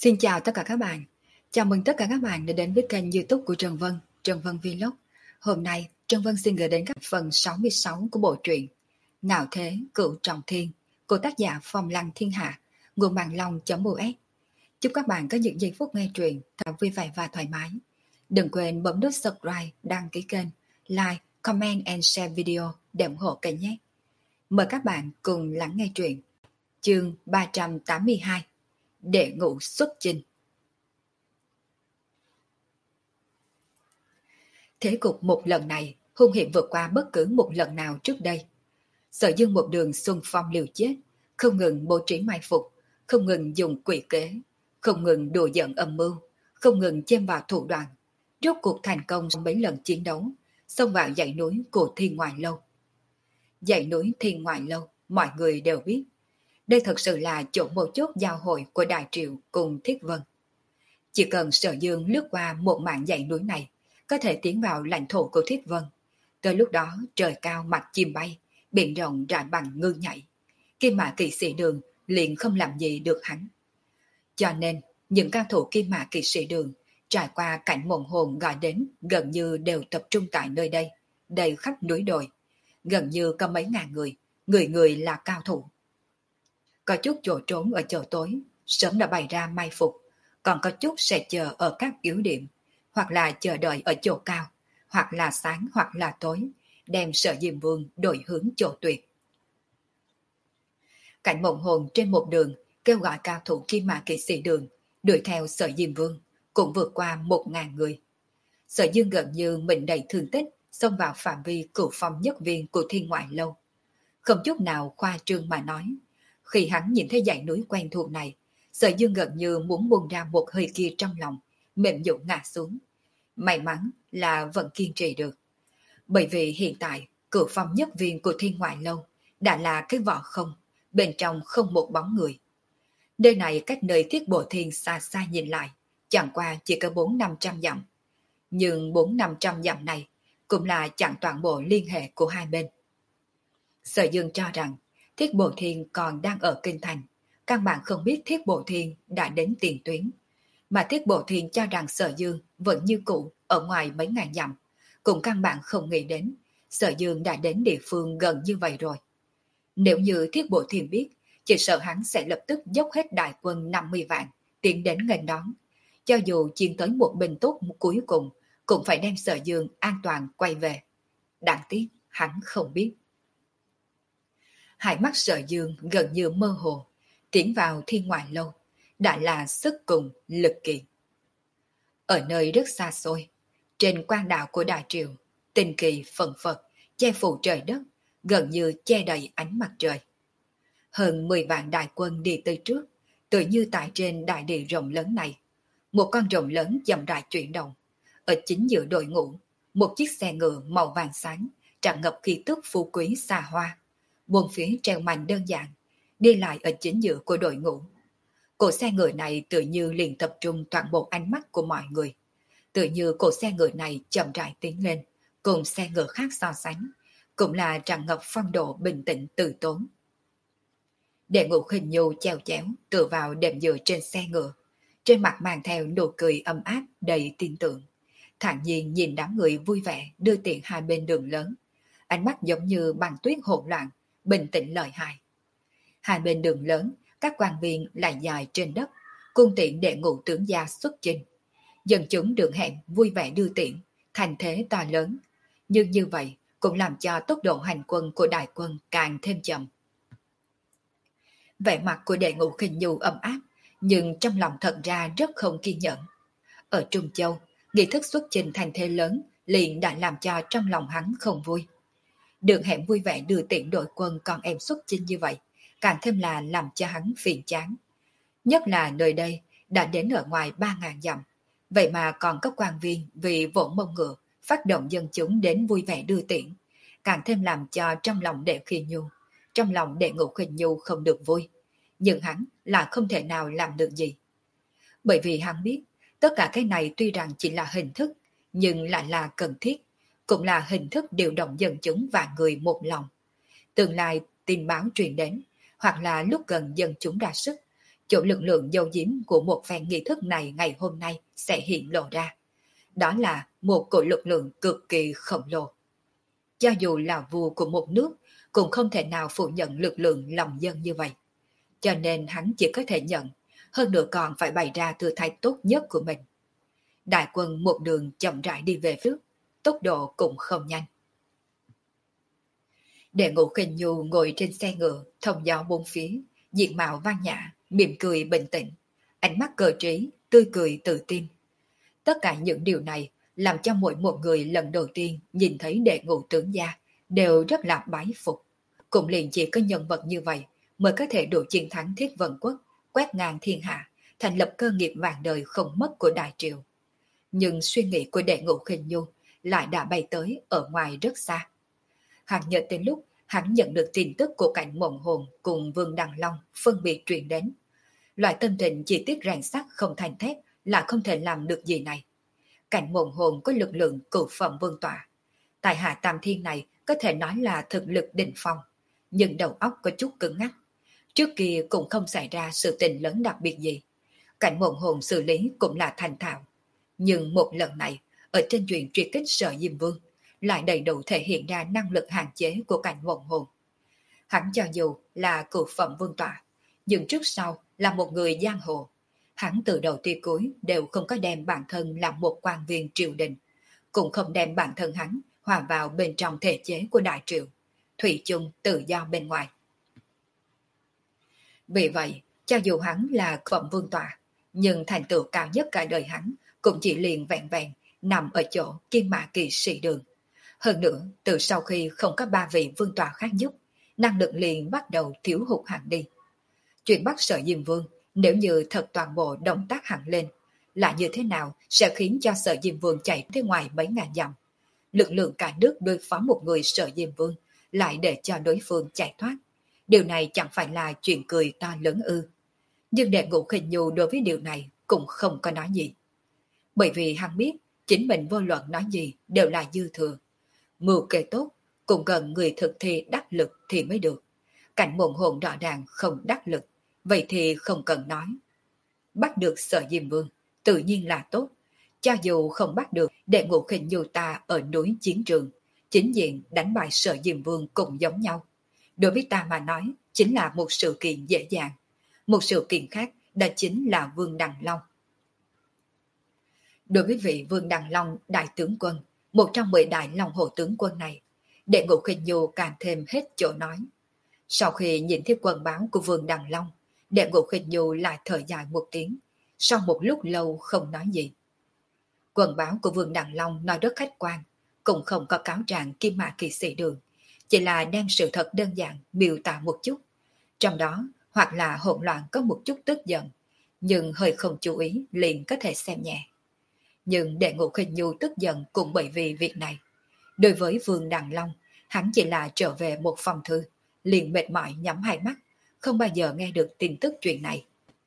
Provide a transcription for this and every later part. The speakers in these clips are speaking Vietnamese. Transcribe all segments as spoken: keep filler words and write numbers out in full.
Xin chào tất cả các bạn. Chào mừng tất cả các bạn đã đến với kênh YouTube của Trần Vân, Trần Vân Vlog. Hôm nay, Trần Vân xin gửi đến các phần sáu mươi sáu của bộ truyện Ngạo Thế Cửu Trọng Thiên của tác giả Phong Lăng Thiên Hạ, nguồn mạng long.us. Chúc các bạn có những giây phút nghe truyện thật vui vẻ và thoải mái. Đừng quên bấm nút subscribe, đăng ký kênh, like, comment and share video để ủng hộ kênh nhé. Mời các bạn cùng lắng nghe truyện. Chương ba trăm tám mươi hai, Đệ ngũ xuất chinh. Thế cục một lần này hung hiểm vượt qua bất cứ một lần nào trước đây. Sở Dương một đường xung phong liều chết, không ngừng bố trí mai phục, không ngừng dùng quỷ kế, không ngừng đùa giỡn âm mưu, không ngừng chêm vào thủ đoạn, rốt cuộc thành công trong mấy lần chiến đấu, xông vào dãy núi của Thiên Ngoại Lâu. Dãy núi Thiên Ngoại Lâu, mọi người đều biết, đây thật sự là chỗ một chốt giao hội của Đại Triệu cùng Thiết Vân. Chỉ cần Sở Dương lướt qua một mảng dãy núi này, có thể tiến vào lãnh thổ của Thiết Vân. Tới lúc đó trời cao mặt chim bay, biển rộng rải bằng ngư nhảy. Kim Mã Kỵ Sĩ Đường liền không làm gì được hắn. Cho nên, những cao thủ Kim Mã Kỵ Sĩ Đường trải qua cảnh mộng hồn gọi đến gần như đều tập trung tại nơi đây, đầy khắp núi đồi. Gần như có mấy ngàn người, người người là cao thủ. Có chút chỗ trốn ở chỗ tối, sớm đã bày ra mai phục, còn có chút sẽ chờ ở các yếu điểm, hoặc là chờ đợi ở chỗ cao, hoặc là sáng hoặc là tối, đem Sở Diêm Vương đổi hướng chỗ tuyệt. Cảnh mộng hồn trên một đường kêu gọi cao thủ Kim Mã Kỵ Sĩ Đường đuổi theo Sở Diêm Vương, cũng vượt qua một ngàn người. Sở Dương gần như mình đầy thương tích, xông vào phạm vi cửu phong nhất viên của Thiên Ngoại Lâu. Không chút nào khoa trương mà nói, khi hắn nhìn thấy dãy núi quen thuộc này, Sở Dương gần như muốn buông ra một hơi kia trong lòng, mềm nhũn ngã xuống. May mắn là vẫn kiên trì được. Bởi vì hiện tại, cửu phong nhất viên của Thiên Ngoại Lâu đã là cái vỏ không, bên trong không một bóng người. Nơi này cách nơi Thiết Bộ Thiên xa xa nhìn lại, chẳng qua chỉ có bốn năm trăm dặm. Nhưng bốn năm trăm dặm này cũng là chẳng toàn bộ liên hệ của hai bên. Sở Dương cho rằng Thiết Bộ Thiên còn đang ở kinh thành, căn bản không biết Thiết Bộ Thiên đã đến tiền tuyến. Mà Thiết Bộ Thiên cho rằng Sở Dương vẫn như cũ ở ngoài mấy ngàn dặm, cũng căn bản không nghĩ đến Sở Dương đã đến địa phương gần như vậy rồi. Nếu như Thiết Bộ Thiên biết, chỉ sợ hắn sẽ lập tức dốc hết đại quân năm mươi vạn tiến đến nghênh đón. Cho dù chiếm tới một binh tốt cuối cùng, cũng phải đem Sở Dương an toàn quay về. Đáng tiếc hắn không biết. Hai mắt Sở Dương gần như mơ hồ, tiến vào Thiên Ngoại Lâu đã là sức cùng lực kiệt. Ở nơi rất xa xôi, trên quan đảo của Đại Triều, tinh kỳ phần phật, che phủ trời đất, gần như che đầy ánh mặt trời. Hơn mười vạn đại quân đi tới trước, tự như tại trên đại địa rộng lớn này. Một con rồng lớn chậm rãi chuyển động. Ở chính giữa đội ngũ, một chiếc xe ngựa màu vàng sáng, tràn ngập khí tức phú quý xa hoa. Buông phía treo mảnh đơn giản, đi lại ở chính giữa của đội ngũ. Cổ xe ngựa này tự như liền tập trung toàn bộ ánh mắt của mọi người. Tự như cổ xe ngựa này chậm rãi tiến lên, cùng xe ngựa khác so sánh, cũng là tràn ngập phong độ bình tĩnh từ tốn. Đệ Ngũ Khinh Nhu chèo chéo tựa vào đệm dựa trên xe ngựa, trên mặt mang theo nụ cười ấm áp đầy tin tưởng, thản nhiên nhìn đám người vui vẻ đưa tiện hai bên đường lớn, ánh mắt giống như băng tuyết hỗn loạn, bình tĩnh lợi hại. Hai bên đường lớn, các quan viên lại dài trên đất, cung tiễn Đệ Ngũ tướng gia xuất chinh. Dân chúng đường hẹn vui vẻ đưa tiễn, thành thế to lớn, nhưng như vậy cũng làm cho tốc độ hành quân của đại quân càng thêm chậm. Vẻ mặt của Đệ Ngũ Khinh Nhu ấm áp, nhưng trong lòng thật ra rất không kiên nhẫn. Ở Trung Châu, nghi thức xuất chinh thành thế lớn liền đã làm cho trong lòng hắn không vui. Đường hẹn vui vẻ đưa tiễn đội quân con em xuất chinh như vậy, càng thêm là làm cho hắn phiền chán. Nhất là nơi đây đã đến ở ngoài ba ngàn dặm, vậy mà còn có quan viên vì vỗ mông ngựa phát động dân chúng đến vui vẻ đưa tiễn, càng thêm làm cho trong lòng Đệ Khinh Nhu, trong lòng Đệ Ngũ Khinh Nhu không được vui, nhưng hắn là không thể nào làm được gì. Bởi vì hắn biết, tất cả cái này tuy rằng chỉ là hình thức, nhưng lại là cần thiết, cũng là hình thức điều động dân chúng và người một lòng. Tương lai tin báo truyền đến, hoặc là lúc gần dân chúng ra sức, chỗ lực lượng dầu diếm của một phen nghi thức này ngày hôm nay sẽ hiện lộ ra. Đó là một cỗ lực lượng cực kỳ khổng lồ. Cho dù là vua của một nước, cũng không thể nào phủ nhận lực lượng lòng dân như vậy. Cho nên hắn chỉ có thể nhận, hơn nữa còn phải bày ra tư thái tốt nhất của mình. Đại quân một đường chậm rãi đi về trước, tốc độ cũng không nhanh. Đệ Ngũ Khinh Nhu ngồi trên xe ngựa, thông gió bốn phía, diện mạo văn nhã, mỉm cười bình tĩnh, ánh mắt cờ trí, tươi cười tự tin. Tất cả những điều này làm cho mỗi một người lần đầu tiên nhìn thấy Đệ Ngũ tướng gia đều rất là bái phục. Cũng liền chỉ có nhân vật như vậy mới có thể đủ chiến thắng Thiết Vân Quốc, quét ngang thiên hạ, thành lập cơ nghiệp vạn đời không mất của Đại Triều. Nhưng suy nghĩ của Đệ Ngũ Khinh Nhu lại đã bay tới ở ngoài rất xa. Hắn nhớ đến lúc hắn nhận được tin tức của cảnh Mộng Hồn cùng Vương Đằng Long phân biệt truyền đến. Loại tâm tình chi tiết ràng sắc không thành thép là không thể làm được gì này. Cảnh Mộng Hồn có lực lượng cửu phẩm vương tọa. Tại hạ Tam Thiên này có thể nói là thực lực đỉnh phong, nhưng đầu óc có chút cứng ngắc. Trước kia cũng không xảy ra sự tình lớn đặc biệt gì. Cảnh Mộng Hồn xử lý cũng là thành thạo. Nhưng một lần này, ở trên chuyện truy kích Sở Diêm Vương, lại đầy đủ thể hiện ra năng lực hạn chế của cảnh Mộng Hồn. Hắn cho dù là cửu phẩm vương tọa, nhưng trước sau là một người giang hồ. Hắn từ đầu tới cuối đều không có đem bản thân làm một quan viên triều đình, cũng không đem bản thân hắn hòa vào bên trong thể chế của Đại Triều, thủy chung tự do bên ngoài. Vì vậy, cho dù hắn là phẩm vương tọa, nhưng thành tựu cao nhất cả đời hắn cũng chỉ liền vẹn vẹn nằm ở chỗ Kim Mã Kỳ Sĩ Đường. Hơn nữa, từ sau khi không có ba vị vương tọa khác giúp, năng lực liền bắt đầu thiếu hụt hẳn đi. Chuyện bắt Sở Diêm Vương, nếu như thật toàn bộ động tác hẳn lên, là như thế nào sẽ khiến cho Sở Diêm Vương chạy tới ngoài mấy ngàn dặm. Lực lượng cả nước đối phó một người Sở Diêm Vương, lại để cho đối phương chạy thoát. Điều này chẳng phải là chuyện cười to lớn ư. Nhưng Đệ Ngũ Khinh Nhu đối với điều này cũng không có nói gì. Bởi vì hắn biết, chính mình vô luận nói gì đều là dư thừa. Mưu kê tốt, cũng cần người thực thi đắc lực thì mới được. Cảnh Mộng Hồn rõ ràng không đắc lực, vậy thì không cần nói. Bắt được Sở Diêm Vương, tự nhiên là tốt. Cho dù không bắt được, Đệ Ngũ Khinh Nhu ta ở núi chiến trường, chính diện đánh bại Sở Diêm Vương cũng giống nhau. Đối với ta mà nói, chính là một sự kiện dễ dàng. Một sự kiện khác, đó chính là Vương Đằng Long. Đối với vị Vương Đằng Long đại tướng quân, một trong mười đại Long Hồ tướng quân này, Đệ Ngũ Khinh Nhu càng thêm hết chỗ nói. Sau khi nhìn thấy quân báo của Vương Đằng Long, Đệ Ngũ Khinh Nhu lại thở dài một tiếng, sau một lúc lâu không nói gì. Quân báo của Vương Đằng Long nói rất khách quan, cũng không có cáo trạng Kim Mã Kỳ Sĩ Đường, chỉ là đem sự thật đơn giản miêu tả một chút. Trong đó, hoặc là hỗn loạn có một chút tức giận, nhưng hơi không chú ý liền có thể xem nhẹ. Nhưng Đệ Ngũ Khinh Nhu tức giận cũng bởi vì việc này. Đối với Vương Đằng Long, hắn chỉ là trở về một phòng thư, liền mệt mỏi nhắm hai mắt, không bao giờ nghe được tin tức chuyện này.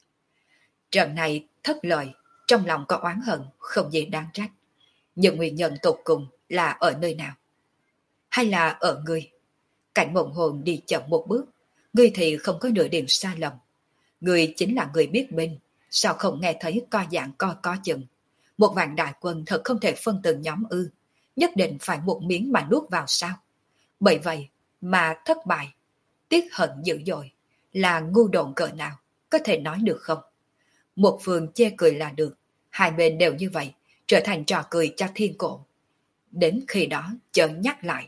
Trận này thất lợi, trong lòng có oán hận, không gì đáng trách. Nhưng nguyên nhân tột cùng là ở nơi nào? Hay là ở ngươi? Cảnh Mộng Hồn đi chậm một bước, ngươi thì không có nửa điểm sai lầm. Ngươi chính là người biết binh, sao không nghe thấy co dạng co co chừng. Một vạn đại quân thật không thể phân từng nhóm ư, nhất định phải một miếng mà nuốt vào sao? Bởi vậy mà thất bại, tiếc hận dữ dội, là ngu độn cỡ nào, có thể nói được không? Một phương chê cười là được, hai bên đều như vậy, trở thành trò cười cho thiên cổ. Đến khi đó chớ nhắc lại.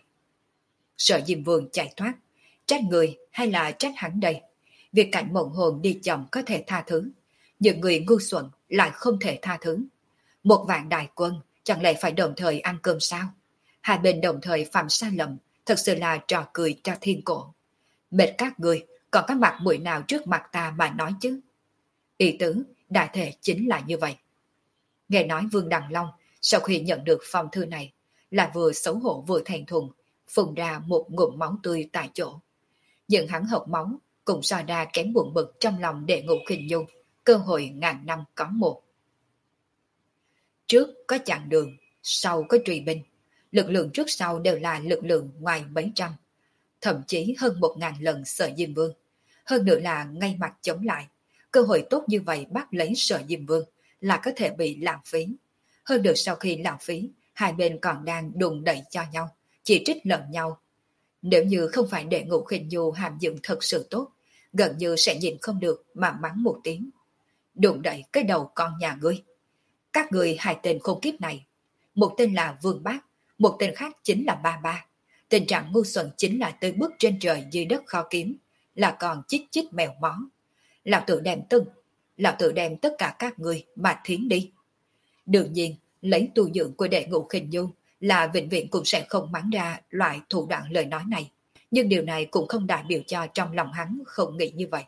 Sở Diêm Vương chạy thoát, trách người hay là trách hắn đây? Việc Cảnh Mộng Hồn đi chậm có thể tha thứ, những người ngu xuẩn lại không thể tha thứ. Một vạn đại quân chẳng lẽ phải đồng thời ăn cơm sao? Hai bên đồng thời phạm sai lầm, thật sự là trò cười cho thiên cổ. Mệt các người, còn có mặt mũi nào trước mặt ta mà nói chứ? Ý tứ, đại thể chính là như vậy. Nghe nói Vương Đằng Long, sau khi nhận được phong thư này, là vừa xấu hổ vừa thẹn thùng, phun ra một ngụm máu tươi tại chỗ. Nhưng hắn hộc máu, cũng so ra kém buồn bực trong lòng Đệ Ngũ Khinh Nhu, cơ hội ngàn năm có một. Trước có chặn đường, sau có truy binh. Lực lượng trước sau đều là lực lượng ngoài mấy trăm, thậm chí hơn một ngàn lần Sở Diêm Vương. Hơn nữa là ngay mặt chống lại, cơ hội tốt như vậy bắt lấy Sở Diêm Vương là có thể bị lãng phí. Hơn được sau khi lãng phí, hai bên còn đang đùn đẩy cho nhau, chỉ trích lẫn nhau. Nếu như không phải để Ngũ Khinh Nhu hàm dưỡng thật sự tốt, gần như sẽ nhìn không được mà mắng một tiếng. Đùn đẩy cái đầu con nhà ngươi. Các người hai tên khốn kiếp này. Một tên là Vương Bác, một tên khác chính là Ba Ba. Tình trạng ngu xuẩn chính là tới bước trên trời dưới đất khó kiếm, là còn chích chích mèo mó. Lão tự đem từng, lão tự đem tất cả các người mà thiến đi. Đương nhiên, lấy tu dưỡng của đệ Ngũ Khinh Nhu là vĩnh viễn cũng sẽ không mắng ra loại thủ đoạn lời nói này. Nhưng điều này cũng không đại biểu cho trong lòng hắn không nghĩ như vậy.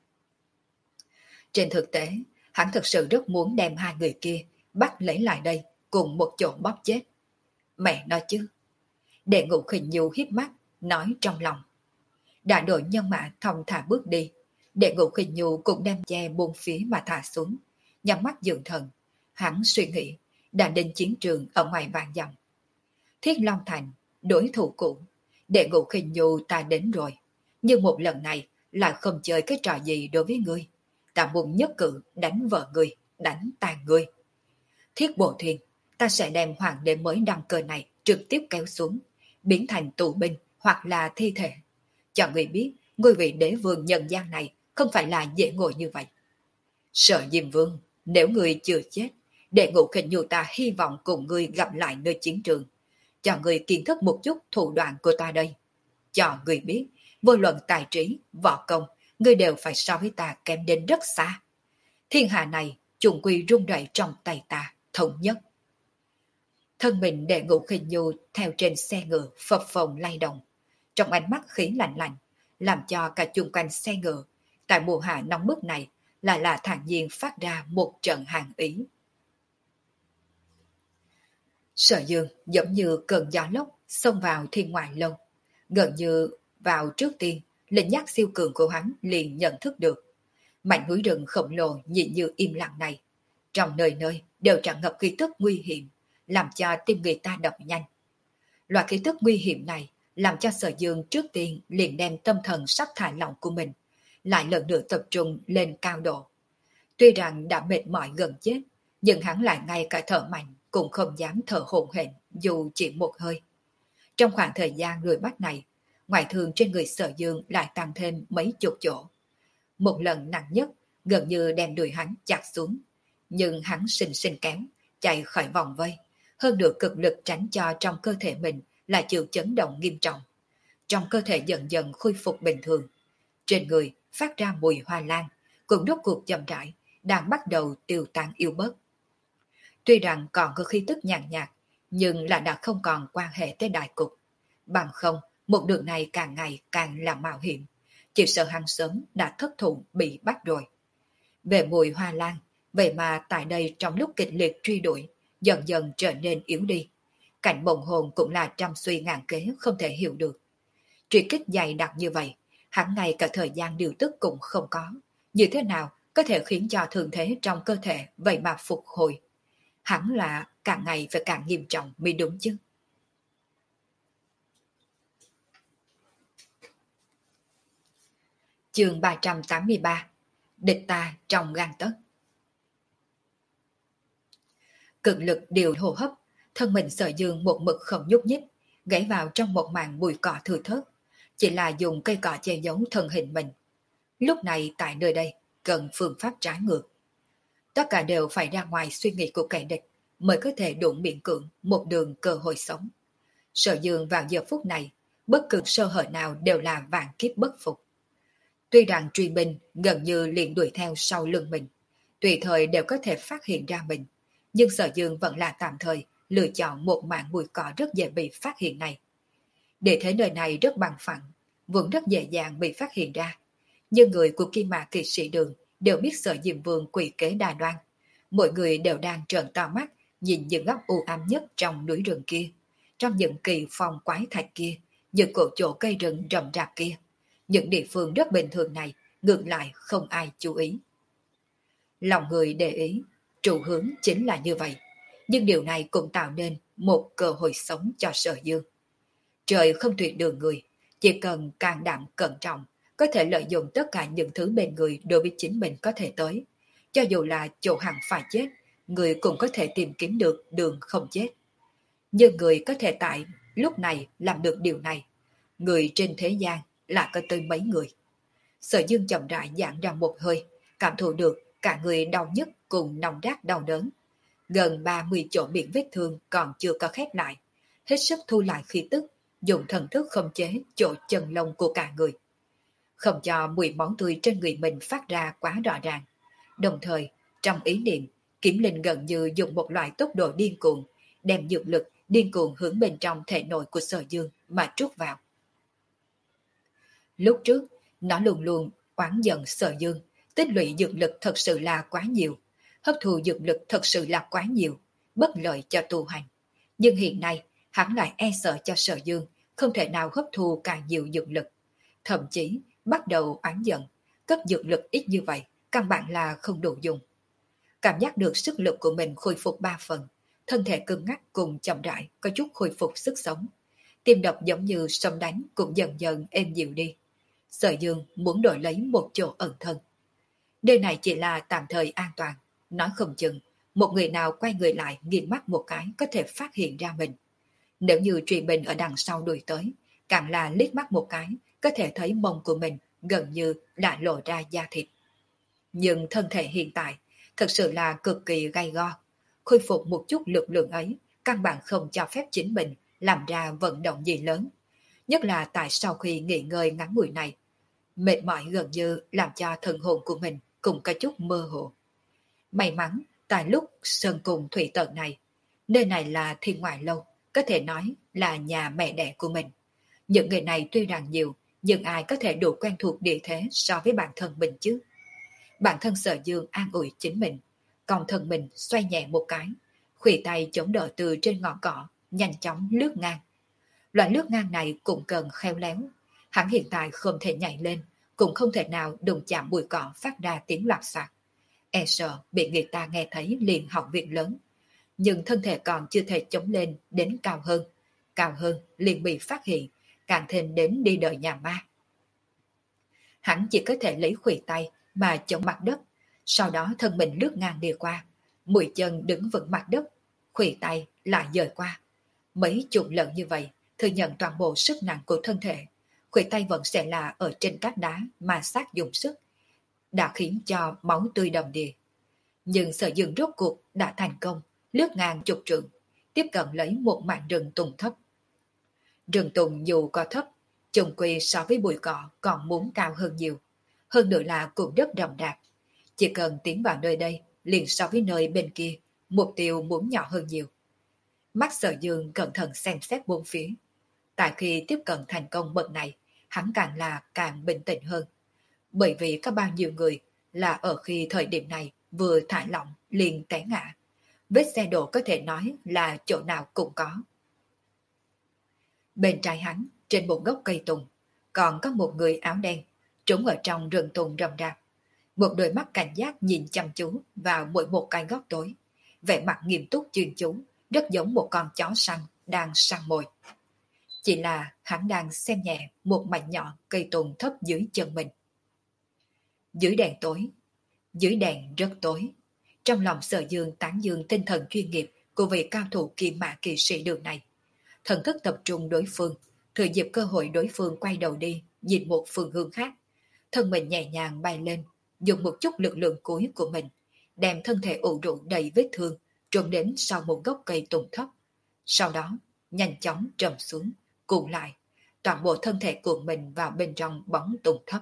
Trên thực tế, hắn thật sự rất muốn đem hai người kia bắt lấy lại đây cùng một chỗ bóp chết. Mẹ nói chứ. Đệ Ngũ Khinh Nhu híp mắt, nói trong lòng. Đã đội nhân mã thong thả bước đi. Đệ Ngũ Khinh Nhu cũng đem che buông phía mà thả xuống, nhắm mắt dưỡng thần. Hắn suy nghĩ, đã đến chiến trường ở ngoài vạn dặm. Thiết Long Thành, đối thủ cũ. Đệ Ngũ Khinh Nhu ta đến rồi. Nhưng một lần này là không chơi cái trò gì đối với ngươi. Ta muốn nhất cử đánh vợ ngươi, đánh tàn ngươi. Thiết Bộ Thuyền, ta sẽ đem hoàng đế mới đăng cơ này trực tiếp kéo xuống, biến thành tù binh hoặc là thi thể. Cho ngươi biết, ngươi vị đế vương nhân gian này không phải là dễ ngồi như vậy. Sở Diêm Vương, nếu ngươi chưa chết, Đệ Ngũ Khinh Nhu ta hy vọng cùng ngươi gặp lại nơi chiến trường. Cho ngươi kiến thức một chút thủ đoạn của ta đây. Cho ngươi biết, vô luận tài trí, võ công, ngươi đều phải so với ta kém đến rất xa. Thiên hạ này, chung quy rung rẩy trong tay ta, thống nhất. Thân mình Đệ Ngũ Khinh Nhu theo trên xe ngựa phập phồng lay động. Trong ánh mắt khí lạnh lạnh, làm cho cả chung quanh xe ngựa, tại mùa hạ nóng bức này, lại là thản nhiên phát ra một trận hàn ý. Sở Dương giống như cơn gió lốc xông vào thiên ngoại lâu. Gần như vào trước tiên, linh nhắc siêu cường của hắn liền nhận thức được. Mảnh núi rừng khổng lồ nhìn như im lặng này, trong nơi nơi đều tràn ngập khí tức nguy hiểm, làm cho tim người ta đập nhanh. Loại khí tức nguy hiểm này làm cho Sở Dương trước tiên liền đem tâm thần sắp thả lỏng của mình, lại lần nữa tập trung lên cao độ. Tuy rằng đã mệt mỏi gần chết, nhưng hắn lại ngay cả thở mạnh cũng không dám thở hổn hển dù chỉ một hơi. Trong khoảng thời gian đuổi bắt này, ngoại thương trên người Sở Dương lại tăng thêm mấy chục chỗ. Một lần nặng nhất gần như đem đuổi hắn chặt xuống, nhưng hắn xinh xinh kéo, chạy khỏi vòng vây, hơn được cực lực tránh cho trong cơ thể mình là chịu chấn động nghiêm trọng. Trong cơ thể dần dần khôi phục bình thường, trên người phát ra mùi hoa lan, cũng rốt cuộc chậm rãi đang bắt đầu tiêu tan yếu bớt. Tuy rằng còn có khí tức nhàn nhạt, nhưng là đã không còn quan hệ tới đại cục. Bằng không, một đường này càng ngày càng là mạo hiểm, chỉ sợ hắn sớm đã thất thủ bị bắt rồi. Về mùi hoa lan, vậy mà tại đây trong lúc kịch liệt truy đuổi, dần dần trở nên yếu đi. Cảnh bồng hồn cũng là trăm suy ngàn kế không thể hiểu được. Truy kích dày đặc như vậy, hắn ngay cả thời gian điều tức cũng không có. Như thế nào có thể khiến cho thương thế trong cơ thể vậy mà phục hồi? Hẳn là càng ngày phải càng nghiêm trọng mới đúng chứ. Chương ba trăm tám mươi ba. Địch ta trong gan tấc. Cực lực điều hô hấp, thân mình Sở Dương một mực không nhúc nhích, gãy vào trong một màn bụi cỏ thừa thớt, chỉ là dùng cây cỏ che giấu thân hình mình. Lúc này tại nơi đây cần phương pháp trái ngược. Tất cả đều phải ra ngoài suy nghĩ của kẻ địch mới có thể đủ miễn cưỡng một đường cơ hội sống. Sở Dương vào giờ phút này, bất cứ sơ hở nào đều là vạn kiếp bất phục. Tuy rằng truy binh gần như liền đuổi theo sau lưng mình, tùy thời đều có thể phát hiện ra mình, nhưng Sở Dương vẫn là tạm thời lựa chọn một mảng bụi cỏ rất dễ bị phát hiện này. Để thấy nơi này rất bằng phẳng, vẫn rất dễ dàng bị phát hiện ra. Nhưng người của Kim Mạc Kỵ Sĩ Đường đều biết Sở Diêm Vương quỷ kế đa đoan. Mỗi người đều đang trợn to mắt nhìn những góc u ám nhất trong núi rừng kia, trong những kỳ phong quái thạch kia, những cổ chỗ cây rừng rậm rạp kia. Những địa phương rất bình thường này ngược lại không ai chú ý. Lòng người để ý, trụ hướng chính là như vậy. Nhưng điều này cũng tạo nên một cơ hội sống cho Sở Dương. Trời không tuyệt đường người, chỉ cần can đảm cẩn trọng, có thể lợi dụng tất cả những thứ bên người đối với chính mình có thể tới. Cho dù là chỗ hẳn phải chết, người cũng có thể tìm kiếm được đường không chết. Nhưng người có thể tại lúc này làm được điều này. Người trên thế gian là có tới mấy người. Sở Dương chậm rãi giãn ra một hơi, cảm thụ được cả người đau nhức cùng nóng rát đau đớn. Gần ba mươi chỗ miệng vết thương còn chưa có khép lại. Hết sức thu lại khí tức, dùng thần thức khống chế chỗ chân lông của cả người. Không cho mùi máu tươi trên người mình phát ra quá rõ ràng. Đồng thời, trong ý niệm, Kiếm Linh gần như dùng một loại tốc độ điên cuồng, đem dược lực điên cuồng hướng bên trong thể nội của Sở Dương mà trút vào. Lúc trước, nó luôn luôn oán giận Sở Dương, tích lũy dược lực thật sự là quá nhiều, hấp thụ dược lực thật sự là quá nhiều, bất lợi cho tu hành. Nhưng hiện nay, hắn lại e sợ cho Sở Dương không thể nào hấp thu càng nhiều dược lực. Thậm chí, bắt đầu oán giận, cấp dược lực ít như vậy, căn bản là không đủ dùng. Cảm giác được sức lực của mình khôi phục ba phần, thân thể cứng ngắc cùng chậm rãi có chút khôi phục sức sống. Tim đập giống như sấm đánh cũng dần dần êm dịu đi. Sở Dương muốn đổi lấy một chỗ ẩn thân. Nơi này chỉ là tạm thời an toàn, nói không chừng một người nào quay người lại nhìn mắt một cái có thể phát hiện ra mình. Nếu như Truy Bình ở đằng sau đuổi tới, càng là liếc mắt một cái có thể thấy mông của mình gần như đã lộ ra da thịt. Nhưng thân thể hiện tại thật sự là cực kỳ gay go. Khôi phục một chút lực lượng ấy, căn bản không cho phép chính mình làm ra vận động gì lớn. Nhất là tại sau khi nghỉ ngơi ngắn ngủi này, mệt mỏi gần như làm cho thần hồn của mình cũng có chút mơ hồ. May mắn, tại lúc sơn cùng thủy tận này, nơi này là thiên ngoại lâu, có thể nói là nhà mẹ đẻ của mình. Những người này tuy rằng nhiều, nhưng ai có thể đủ quen thuộc địa thế so với bản thân mình chứ? Bản thân Sở Dương an ủi chính mình, còn thân mình xoay nhẹ một cái, khuỷu tay chống đỡ từ trên ngọn cỏ, nhanh chóng lướt ngang. Loại lướt ngang này cũng cần khéo léo. Hắn hiện tại không thể nhảy lên, cũng không thể nào đụng chạm bụi cỏ phát ra tiếng loạt soạt. E sợ bị người ta nghe thấy liền hỏng việc lớn. Nhưng thân thể còn chưa thể chống lên đến cao hơn. Cao hơn liền bị phát hiện, càng thêm đến đi đợi nhà ma. Hắn chỉ có thể lấy khuỷu tay mà chống mặt đất, sau đó thân mình lướt ngang đi qua, mũi chân đứng vững mặt đất, khuỷu tay lại dời qua. Mấy chục lần như vậy, thừa nhận toàn bộ sức nặng của thân thể, khuỷu tay vẫn sẽ là ở trên các đá mà sát dùng sức, đã khiến cho máu tươi đầm đìa. Nhưng Sở Dương rốt cuộc đã thành công, lướt ngang chục trượng, tiếp cận lấy một mảng rừng tùng thấp. Rừng tùng dù có thấp, chung quy so với bụi cỏ còn muốn cao hơn nhiều. Hơn nữa là cũng rất rộng rạp. Chỉ cần tiến vào nơi đây, liền so với nơi bên kia, mục tiêu muốn nhỏ hơn nhiều. Mắt Sở Dương cẩn thận xem xét bốn phía. Tại khi tiếp cận thành công bậc này, hắn càng là càng bình tĩnh hơn. Bởi vì có bao nhiêu người là ở khi thời điểm này vừa thả lỏng liền té ngã. Vết xe đổ có thể nói là chỗ nào cũng có. Bên trái hắn, trên một gốc cây tùng, còn có một người áo đen, trốn ở trong rừng tùng rậm rạp. Một đôi mắt cảnh giác nhìn chăm chú vào mỗi một cái góc tối. Vẻ mặt nghiêm túc chuyên chú, rất giống một con chó săn đang săn mồi. Chỉ là hắn đang xem nhẹ một mảnh nhỏ cây tùng thấp dưới chân mình. Dưới đèn tối, dưới đèn rất tối. Trong lòng Sở Dương tán dương tinh thần chuyên nghiệp của vị cao thủ kim mã kỳ sĩ đường này. Thần thức tập trung đối phương, thừa dịp cơ hội đối phương quay đầu đi, nhìn một phương hướng khác. Thân mình nhẹ nhàng bay lên, dùng một chút lực lượng cuối của mình, đem thân thể ủ rũ đầy vết thương, trốn đến sau một gốc cây tùng thấp. Sau đó, nhanh chóng trầm xuống, cuộn lại, toàn bộ thân thể của mình vào bên trong bóng tùng thấp.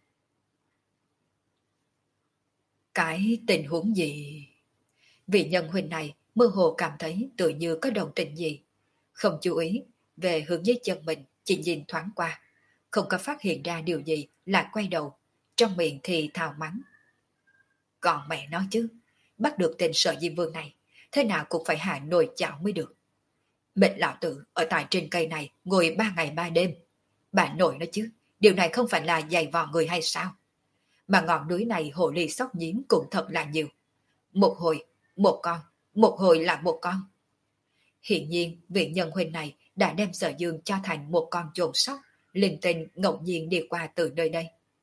Cái tình huống gì? Vị nhân huynh này mơ hồ cảm thấy tự như có động tĩnh gì. Không chú ý về hướng dưới chân mình, chỉ nhìn thoáng qua. Không có phát hiện ra điều gì, lại quay đầu, trong miệng thì thào mắng. Còn mẹ nói chứ, bắt được tên Sở Diêm Vương này, thế nào cũng phải hạ nồi chảo mới được. Mệnh lão tử ở tại trên cây này ngồi ba ngày ba đêm. Bạn nội nói chứ, điều này không phải là dày vò người hay sao? Mà ngọn núi này hồ ly sóc nhím cũng thật là nhiều. Một hồi, một con, một hồi là một con. Hiện nhiên, vị nhân huynh này đã đem Sở Dương cho thành một con chồn sóc, linh tinh ngẫu nhiên đi qua từ nơi đây.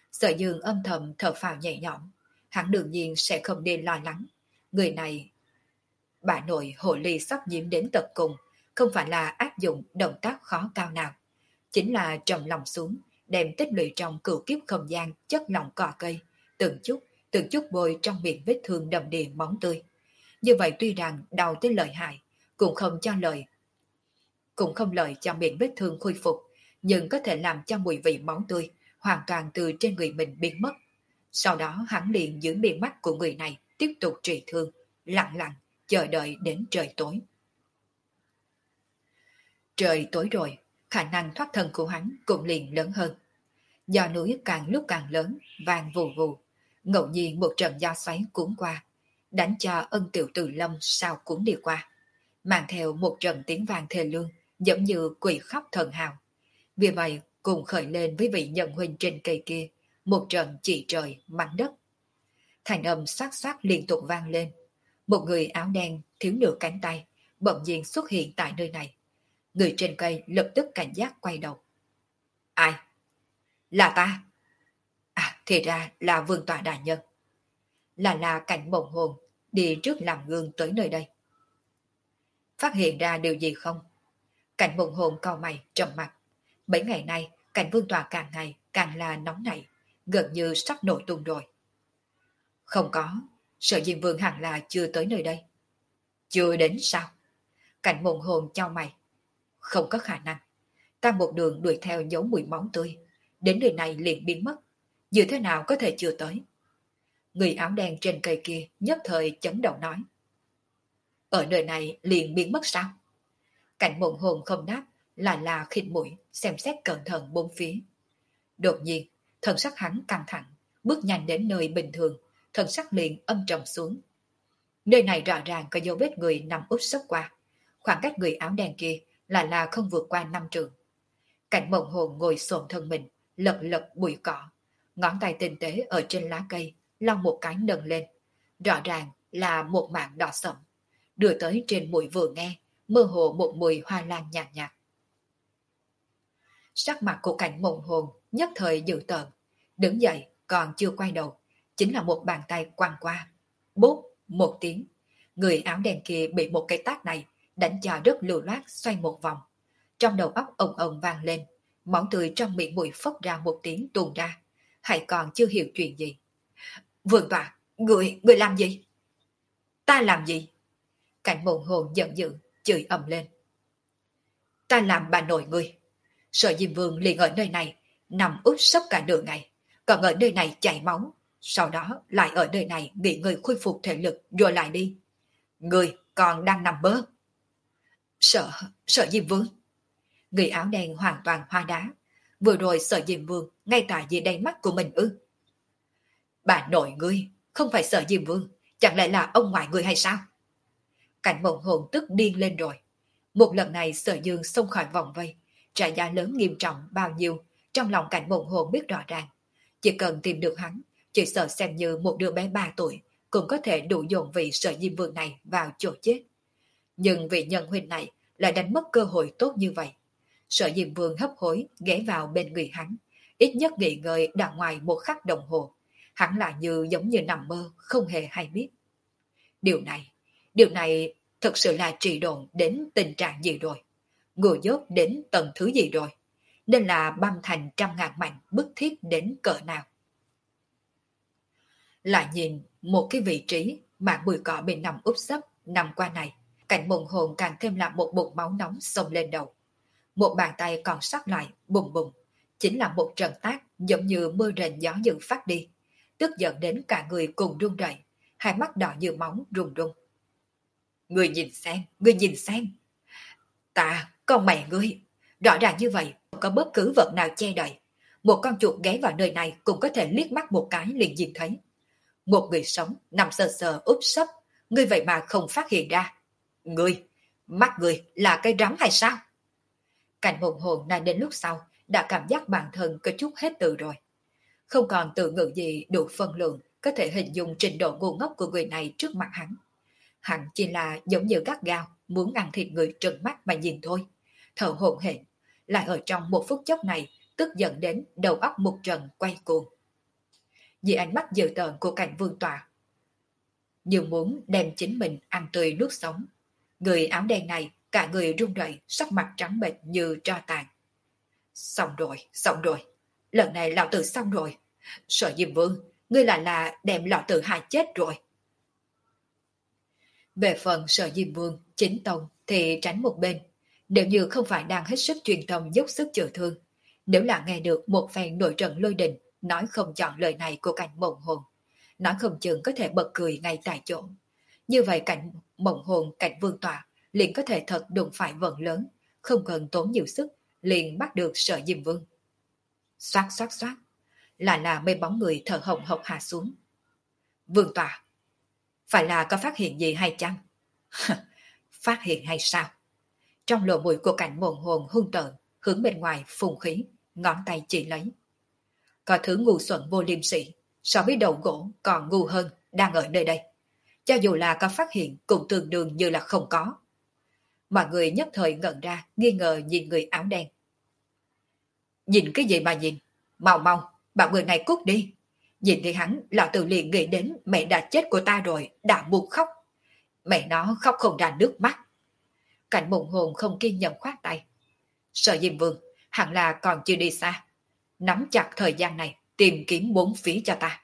Sở Dương âm thầm thở phào nhẹ nhõm, hắn đương nhiên sẽ không nên lo lắng. Người này, bà nội hồ ly sắp nhiễm đến tận cùng, không phải là áp dụng động tác khó cao nào, chính là trầm lòng xuống, đem tích lũy trong cửu kiếp không gian chất lỏng cỏ cây, từng chút, từng chút bôi trong miệng vết thương đầm đìa máu tươi. Như vậy tuy rằng đau tới lợi hại, cũng không cho lợi, cũng không lợi cho miệng vết thương khôi phục, nhưng có thể làm cho mùi vị máu tươi hoàn toàn từ trên người mình biến mất. Sau đó hắn liền giữ miệng mắt của người này tiếp tục trị thương, lặng lặng chờ đợi đến trời tối. Trời tối rồi, khả năng thoát thân của hắn cũng liền lớn hơn. Do núi càng lúc càng lớn, vàng vù vù, ngẫu nhiên một trận gió xoáy cuốn qua, đánh cho Ân Tiểu Từ Lâm sao cuốn đi qua, mang theo một trận tiếng vàng thê lương, giống như quỷ khóc thần hào. Vì vậy, cùng khởi lên với vị nhận huynh trên cây kia, một trận chỉ trời, mắng đất. Thành âm xoát xoát liên tục vang lên. Một người áo đen thiếu nửa cánh tay, bỗng nhiên xuất hiện tại nơi này. Người trên cây lập tức cảnh giác quay đầu. Ai? Là ta. À, thì ra là Vương Tọa đại nhân. Là là Cảnh Mộng Hồn đi trước làm gương tới nơi đây. Phát hiện ra điều gì không? Cảnh Mộng Hồn cau mày trầm mặt. Mấy ngày nay, Cảnh Vương Tọa càng ngày càng là nóng nảy, gần như sắp nổi tung rồi. Không có, Sở Diêm Vương hẳn là chưa tới nơi đây. Chưa đến sao? Cảnh Mộng Hồn chau mày. Không có khả năng. Ta một đường đuổi theo dấu mùi máu tươi, đến nơi này liền biến mất. Như thế nào có thể chưa tới? Người áo đen trên cây kia nhất thời chấn động nói. Ở nơi này liền biến mất sao? Cảnh Mộng Hồn không đáp, là là khịt mũi, xem xét cẩn thận bốn phía. Đột nhiên, thần sắc hắn căng thẳng, bước nhanh đến nơi bình thường, thần sắc liền âm trầm xuống. Nơi này rõ ràng có dấu vết người nằm úp sấp qua, khoảng cách người áo đen kia là là không vượt qua năm trượng. Cảnh Mộng Hồn ngồi xổm thân mình, lật lật bụi cỏ, ngón tay tinh tế ở trên lá cây, lau một cái nâng lên. Rõ ràng là một mảng đỏ sậm, đưa tới trên mũi vừa nghe, mơ hồ một mùi hoa lan nhạt nhạt. Sắc mặt của Cảnh Mộng Hồn nhất thời dữ tợn, đứng dậy còn chưa quay đầu, chính là một bàn tay quăng qua. Bốp một tiếng, người áo đen kia bị một cái tát này đánh cho rất lưu loát xoay một vòng. Trong đầu óc ồng ồng vang lên, máu tươi trong miệng mũi phốc ra một tiếng tuôn ra, hãy còn chưa hiểu chuyện gì. Vương Tọa, người, người làm gì? Ta làm gì? Cảnh Mộng Hồn giận dữ, chửi ầm lên. Ta làm bà nội ngươi. Sở Diêm Vương liền ở nơi này, nằm úp sấp cả nửa ngày, còn ở nơi này chảy máu, sau đó lại ở nơi này nghỉ ngơi khôi phục thể lực rồi lại đi. Ngươi còn đang nằm mơ. Sợ, Sở Diêm Vương. Người áo đen hoàn toàn hoa đá. Vừa rồi Sở Diêm Vương ngay tại dưới đáy mắt của mình ư? Bà nội ngươi, không phải Sở Diêm Vương, chẳng lẽ là ông ngoại ngươi hay sao? Cảnh Mộng Hồn tức điên lên rồi. Một lần này Sở Dương xông khỏi vòng vây, trả giá lớn nghiêm trọng bao nhiêu, trong lòng Cảnh Mộng Hồn biết rõ ràng. Chỉ cần tìm được hắn, chỉ sợ xem như một đứa bé ba tuổi cũng có thể đủ dồn vị Sở Diêm Vương này vào chỗ chết. Nhưng vị nhân huynh này lại đánh mất cơ hội tốt như vậy. Sở Diêm Vương hấp hối ghé vào bên người hắn, ít nhất nghỉ ngơi đã ngoài một khắc đồng hồ. Hắn lại như giống như nằm mơ, không hề hay biết. Điều này, điều này thật sự là trì độn đến tình trạng gì rồi? Ngừa dốt đến tầng thứ gì rồi? Nên là băm thành trăm ngàn mảnh bức thiết đến cỡ nào? Lại nhìn một cái vị trí mà bụi cỏ bên nằm úp sấp nằm qua này, Cảnh Mộng Hồn càng thêm là một bụng máu nóng xông lên đầu. Một bàn tay còn sắt lại, bùng bùng, chính là một trận tác giống như mưa rền gió dữ phát đi, tức giận đến cả người cùng run rẩy, hai mắt đỏ như máu run run. Ngươi nhìn xem, ngươi nhìn xem. Ta, con mẹ ngươi, rõ ràng như vậy, không có bất cứ vật nào che đậy. Một con chuột ghé vào nơi này cũng có thể liếc mắt một cái liền nhìn thấy. Một người sống nằm sờ sờ úp sấp, ngươi vậy mà không phát hiện ra. Ngươi, mắt ngươi là cái rắm hay sao? Cảnh Mộng Hồn này đến lúc sau đã cảm giác bản thân có chút hết từ rồi. Không còn từ ngữ gì đủ phân lượng có thể hình dung trình độ ngu ngốc của người này trước mặt hắn. Hắn chỉ là giống như gắt gao muốn ăn thịt người trừng mắt mà nhìn thôi. Thở hổn hển, lại ở trong một phút chốc này tức giận đến đầu óc một trận quay cuồng. Vì ánh mắt dữ tợn của Cảnh Vương tọa, như muốn đem chính mình ăn tươi nuốt sống. Người áo đen này cả người run rẩy, sắc mặt trắng bệch như tro tàn. Xong rồi, xong rồi. Lần này lão tử xong rồi. Sở Diêm Vương, ngươi lại là đem lão tử hại chết rồi. Về phần Sở Diêm Vương, chính tông thì tránh một bên. Nếu như không phải đang hết sức truyền tâm dốc sức chữa thương, nếu là nghe được một phen nội trận lôi đình, nói không chọn lời này của Cảnh Mộng Hồn, nói không chừng có thể bật cười ngay tại chỗ. Như vậy Cảnh Mộng Hồn, Cảnh Vương tọa liền có thể thật đụng phải vận lớn, không cần tốn nhiều sức, liền bắt được Sở Diêm Vương. Xoát xoát xoát, là là mấy bóng người thở hồng hộc hạ xuống. Vương tọa, phải là có phát hiện gì hay chăng? Phát hiện hay sao? Trong lỗ mũi của Cảnh Mộng Hồn hung tợn, hướng bên ngoài phùng khí, ngón tay chỉ lấy. Có thứ ngu xuẩn vô liêm sỉ, so với đầu gỗ còn ngu hơn, đang ở nơi đây. Cho dù là có phát hiện cũng tương đương như là không có. Mọi người nhất thời ngẩn ra, nghi ngờ nhìn người áo đen. Nhìn cái gì mà nhìn? Mau mau, bảo người này cút đi. Nhìn thì hắn, lão tử liền nghĩ đến mẹ đã chết của ta rồi, đã buộc khóc. Mẹ nó khóc không ra nước mắt. Cảnh Mộng Hồn không kiên nhẫn khoát tay. Sở Diêm Vương, hẳn là còn chưa đi xa. Nắm chặt thời gian này, tìm kiếm bốn phía cho ta.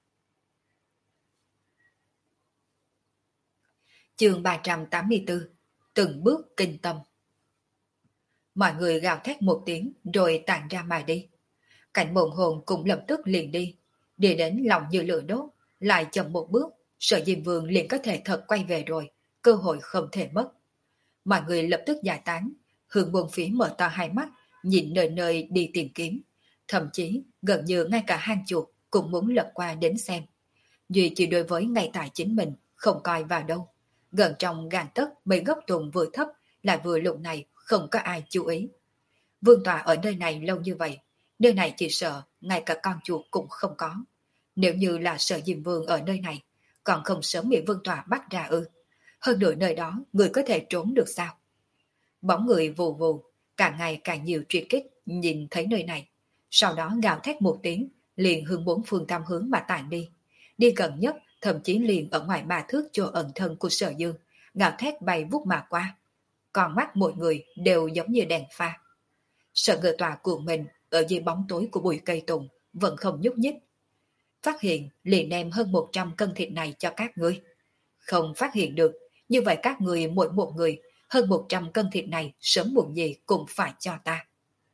Chương ba trăm tám mươi tư. Từng bước kinh tâm. Mọi người gào thét một tiếng rồi tản ra mà đi. Cảnh Mộng Hồn cũng lập tức liền đi. Đi đến lòng như lửa đốt, lại chậm một bước, Sở Diêm Vương liền có thể thật quay về rồi, cơ hội không thể mất. Mọi người lập tức giải tán, hướng bốn phía mở to hai mắt, nhìn nơi nơi đi tìm kiếm. Thậm chí gần như ngay cả hang chuột cũng muốn lật qua đến xem. Duy chỉ đối với ngay tại chính mình không coi vào đâu. Gần trong gan tấc mấy gốc tùng vừa thấp lại vừa lụng này không có ai chú ý. Vương tọa ở nơi này lâu như vậy, nơi này chỉ sợ ngay cả con chuột cũng không có. Nếu như là Sở Diêm Vương ở nơi này, còn không sớm bị Vương tọa bắt ra ư? Hơn nữa nơi đó người có thể trốn được sao? Bóng người vù vù, càng ngày càng nhiều truy kích nhìn thấy nơi này. Sau đó gào thét một tiếng, liền hướng bốn phương tam hướng mà tản đi. Đi gần nhất, thậm chí liền ở ngoài ba thước chỗ ẩn thân của Sở Dương, gào thét bay vút mà qua. Còn mắt mọi người đều giống như đèn pha. Sở Ngự Tọa của mình ở dưới bóng tối của bụi cây tùng vẫn không nhúc nhích. Phát hiện liền đem hơn một trăm cân thịt này cho các ngươi. Không phát hiện được, như vậy các người mỗi một người hơn một trăm cân thịt này sớm muộn gì cũng phải cho ta.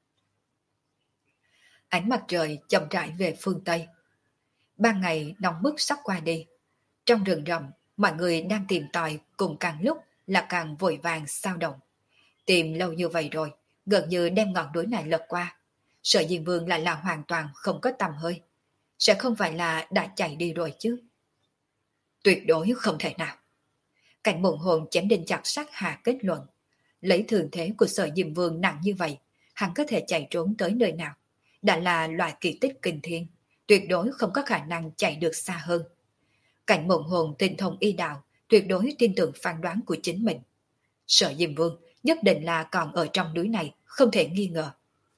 Ánh mặt trời chậm rãi về phương Tây. Ban ngày nóng bức sắp qua đi. Trong rừng rậm, mọi người đang tìm tòi cùng càng lúc là càng vội vàng sao động. Tìm lâu như vậy rồi, gần như đem ngọn núi này lật qua. Sở Diêm Vương lại là hoàn toàn không có tầm hơi. Sẽ không phải là đã chạy đi rồi chứ? Tuyệt đối không thể nào. Cảnh Mộng Hồn chém đinh chặt sắt hạ kết luận. Lấy thường thế của Sở Diêm Vương nặng như vậy, hắn có thể chạy trốn tới nơi nào? Đã là loại kỳ tích kinh thiên, tuyệt đối không có khả năng chạy được xa hơn. Cảnh Mộng Hồn tinh thông y đạo, tuyệt đối tin tưởng phán đoán của chính mình. Sở Diêm Vương nhất định là còn ở trong núi này, không thể nghi ngờ.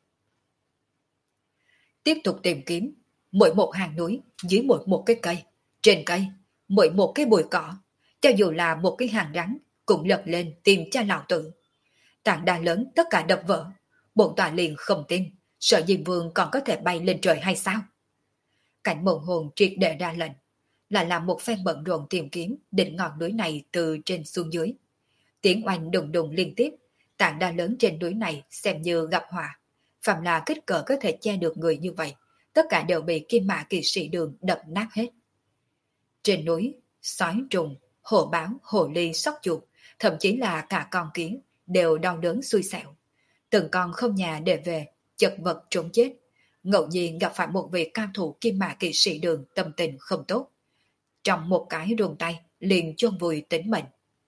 Tiếp tục tìm kiếm, mỗi một hàng núi, dưới mỗi một cái cây, trên cây, mỗi một cái bụi cỏ, cho dù là một cái hàng rắn, cũng lật lên tìm cho lão tử. Tảng đá lớn tất cả đập vỡ, bổn tọa liền không tin, Sở Diêm Vương còn có thể bay lên trời hay sao? Cảnh Mộng Hồn triệt để ra lệnh, là làm một phen bận rộn tìm kiếm đỉnh ngọn núi này từ trên xuống dưới. Tiếng oanh đùng đùng liên tiếp, tảng đá lớn trên núi này xem như gặp họa. Phạm là kích cỡ có thể che được người như vậy, tất cả đều bị Kim Mã Kỵ Sĩ Đường đập nát hết. Trên núi, sói trùng, hổ báo, hổ ly, sóc chuột, thậm chí là cả con kiến đều đau đớn xui xẻo. Từng con không nhà để về, chật vật trốn chết. Ngẫu nhiên gặp phải một vị cao thủ Kim Mã Kỵ Sĩ Đường tâm tình không tốt. Trong một cái ruồng tay, liền chôn vùi tính mệnh.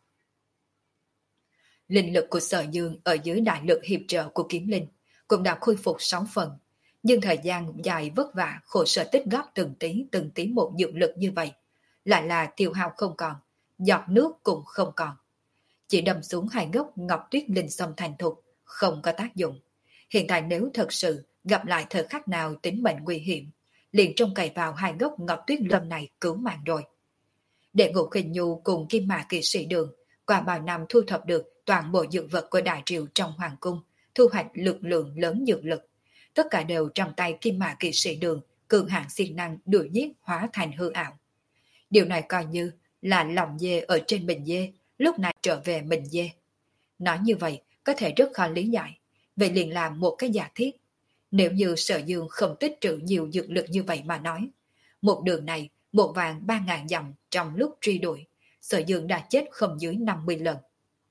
Linh lực của Sở Dương ở dưới đại lực hiệp trợ của kiếm linh cũng đã khôi phục sáu phần, nhưng thời gian dài vất vả khổ sở tích góp từng tí từng tí một dưỡng lực như vậy, lại là tiêu hao không còn, giọt nước cũng không còn. Chỉ đâm xuống hai gốc ngọc tuyết linh sâm thành thục, không có tác dụng. Hiện tại nếu thật sự gặp lại thời khắc nào tính mệnh nguy hiểm, liền trông cậy vào hai gốc ngọc tuyết lâm này cứu mạng rồi. Để Ngũ Khinh Nhu cùng Kim Mã Kỵ Sĩ Đường qua bao năm thu thập được toàn bộ dược vật của đại triều trong hoàng cung, thu hoạch lực lượng lớn dược lực, tất cả đều trong tay Kim Mã Kỵ Sĩ Đường, cường hạng siêng năng đuổi giết hóa thành hư ảo. Điều này coi như là lòng dê ở trên mình dê, lúc này trở về mình dê. Nói như vậy có thể rất khó lý giải, vậy liền làm một cái giả thiết. Nếu như Sở Dương không tích trữ nhiều dược lực như vậy mà nói, một đường này một vàng ba ngàn dặm trong lúc truy đuổi, Sở Dương đã chết không dưới năm mươi lần.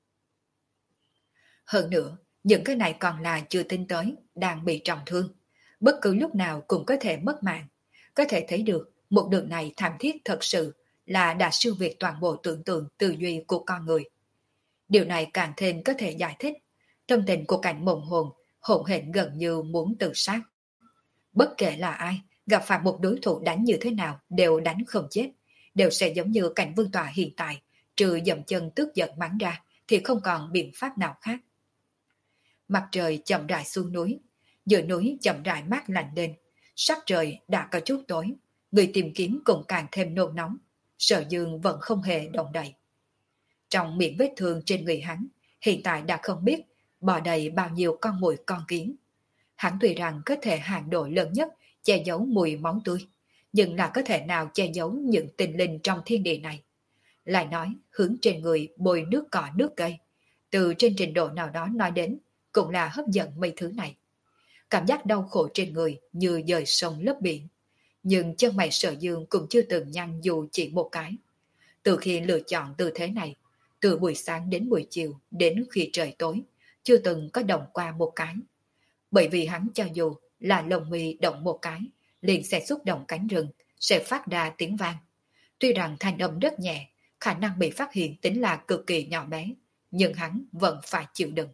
Hơn nữa, những cái này còn là chưa tính tới, đang bị trọng thương. Bất cứ lúc nào cũng có thể mất mạng. Có thể thấy được, một đường này thảm thiết thật sự là đã siêu việt toàn bộ tưởng tượng tư duy của con người. Điều này càng thêm có thể giải thích tâm tình của cảnh mộng hồn hỗn hển gần như muốn tự sát. Bất kể là ai, gặp phải một đối thủ đánh như thế nào đều đánh không chết, đều sẽ giống như cảnh vương tọa hiện tại, trừ dậm chân tức giận mắng ra thì không còn biện pháp nào khác. Mặt trời chậm rãi xuống núi, giữa núi chậm rãi mát lạnh lên, sắc trời đã có chút tối, người tìm kiếm cũng càng thêm nôn nóng. Sở Dương vẫn không hề động đậy. Trong miệng vết thương trên người hắn, hiện tại đã không biết bò đầy bao nhiêu con muỗi con kiến. Hắn tuy rằng có thể hạn độ lớn nhất che giấu mùi máu tươi, nhưng là có thể nào che giấu những tình linh trong thiên địa này. Lại nói, hướng trên người bôi nước cỏ nước cây, từ trên trình độ nào đó nói đến, cũng là hấp dẫn mấy thứ này. Cảm giác đau khổ trên người như dời sông lấp biển, nhưng chân mày Sở Dương cũng chưa từng nhăn dù chỉ một cái. Từ khi lựa chọn tư thế này, từ buổi sáng đến buổi chiều, đến khi trời tối, chưa từng có động qua một cái. Bởi vì hắn cho dù là lồng mi động một cái, liền sẽ xúc động cánh rừng, sẽ phát ra tiếng vang. Tuy rằng thanh âm rất nhẹ, khả năng bị phát hiện tính là cực kỳ nhỏ bé, nhưng hắn vẫn phải chịu đựng.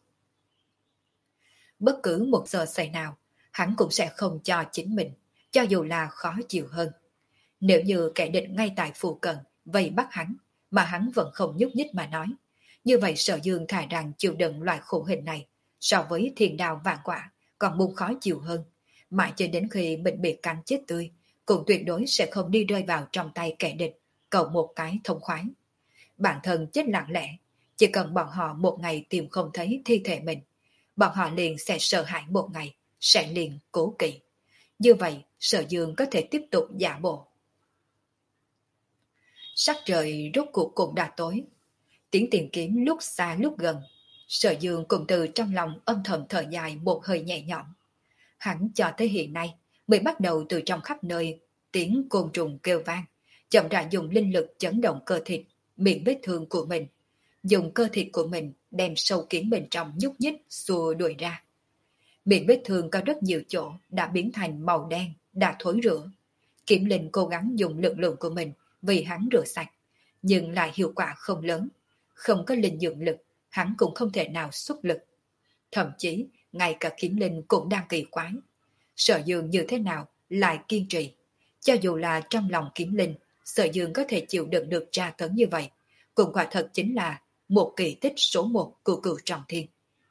Bất cứ một giờ giây nào, hắn cũng sẽ không cho chính mình, cho dù là khó chịu hơn. Nếu như kẻ địch ngay tại phụ cận vây bắt hắn, mà hắn vẫn không nhúc nhích mà nói, như vậy Sở Dương thà rằng chịu đựng loại khổ hình này, so với thiên đao vạn quả còn muốn khó chịu hơn, mãi cho đến khi mình bị cắn chết tươi, cũng tuyệt đối sẽ không đi rơi vào trong tay kẻ địch, cầu một cái thông khoái. Bản thân chết lặng lẽ, chỉ cần bọn họ một ngày tìm không thấy thi thể mình, bọn họ liền sẽ sợ hãi một ngày, sẽ liền cố kỵ. Như vậy, Sở Dương có thể tiếp tục giả bộ. Sắc trời rốt cuộc cũng đã tối. Tiếng tìm kiếm lúc xa lúc gần. Sở Dương cũng từ trong lòng âm thầm thở dài một hơi nhẹ nhõm. Hắn cho tới hiện nay mới bắt đầu từ trong khắp nơi tiếng côn trùng kêu vang, chậm rãi dùng linh lực chấn động cơ thịt, miệng vết thương của mình. Dùng cơ thịt của mình đem sâu kiến bên trong nhúc nhích xua đuổi ra. Miệng vết thương có rất nhiều chỗ đã biến thành màu đen, đã thối rữa. Kiểm Linh cố gắng dùng lực lượng của mình vì hắn rửa sạch, nhưng lại hiệu quả không lớn. Không có linh dưỡng lực, hắn cũng không thể nào xuất lực. Thậm chí, ngay cả Kiểm Linh cũng đang kỳ quái. Sở Dương như thế nào lại kiên trì. Cho dù là trong lòng Kiểm Linh, Sở Dương có thể chịu đựng được tra tấn như vậy, cũng quả thật chính là một kỳ tích số một của Cửu Trọng Thiên.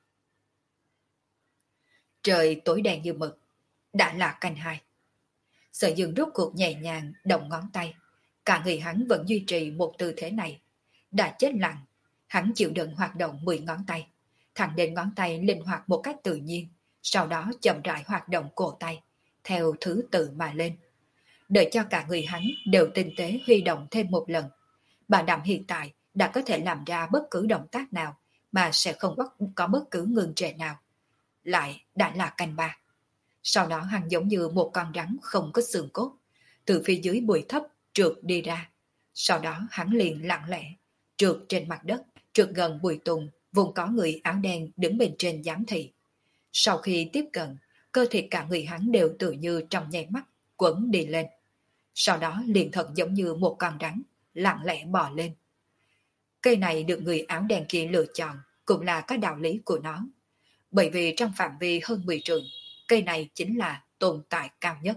Trời tối đen như mực, đã là canh hai. Sở Dương rút cuộc nhẹ nhàng động ngón tay, cả người hắn vẫn duy trì một tư thế này. Đã chết lặng, hắn chịu đựng hoạt động mười ngón tay, thẳng đến ngón tay linh hoạt một cách tự nhiên, sau đó chậm rãi hoạt động cổ tay, theo thứ tự mà lên. Đợi cho cả người hắn đều tinh tế huy động thêm một lần, bà Đạm hiện tại đã có thể làm ra bất cứ động tác nào mà sẽ không có bất cứ ngừng trệ nào. Lại đã là canh ba. Sau đó hắn giống như một con rắn không có xương cốt, từ phía dưới bụi thấp trượt đi ra. Sau đó hắn liền lặng lẽ trượt trên mặt đất, trượt gần bụi tùng, vùng có người áo đen đứng bên trên giám thị. Sau khi tiếp cận, cơ thịt cả người hắn đều tự như trong nháy mắt quấn đi lên. Sau đó liền thật giống như một con rắn lặng lẽ bò lên. Cây này được người áo đen kia lựa chọn cũng là có đạo lý của nó. Bởi vì trong phạm vi hơn mười trượng, cây này chính là tồn tại cao nhất.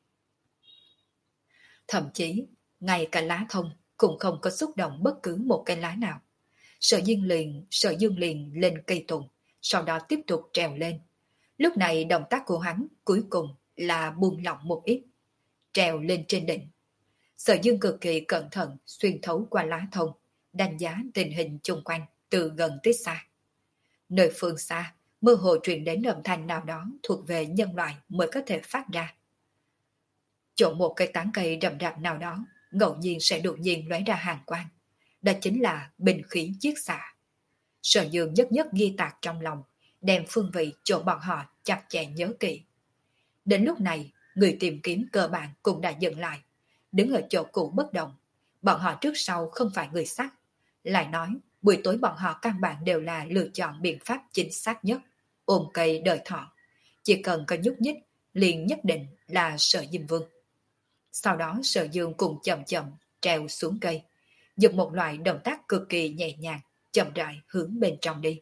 Thậm chí, ngay cả lá thông cũng không có xúc động bất cứ một cây lá nào. Sở Dương liền, Sở Dương liền lên cây tùng, sau đó tiếp tục trèo lên. Lúc này động tác của hắn cuối cùng là buông lỏng một ít. treo lên trên đỉnh. Sở Dương cực kỳ cẩn thận xuyên thấu qua lá thông, đánh giá tình hình chung quanh từ gần tới xa. Nơi phương xa, mơ hồ truyền đến âm thanh nào đó thuộc về nhân loại mới có thể phát ra. Chỗ một cây tán cây rậm rạp nào đó, ngẫu nhiên sẽ đột nhiên lóe ra hàng quang. Đó chính là binh khí chiết xạ. Sở Dương nhất nhất ghi tạc trong lòng, đem phương vị chỗ bọn họ chặt chẽ nhớ kỹ. Đến lúc này, người tìm kiếm cơ bản cũng đã dừng lại, đứng ở chỗ cũ bất động. Bọn họ trước sau không phải người sắc. Lại nói, buổi tối bọn họ căn bản đều là lựa chọn biện pháp chính xác nhất, ôm cây đợi thọ. Chỉ cần có nhúc nhích, liền nhất định là Sở Diêm Vương. Sau đó Sở Dương cùng chậm chậm treo xuống cây, dùng một loại động tác cực kỳ nhẹ nhàng, chậm rãi hướng bên trong đi.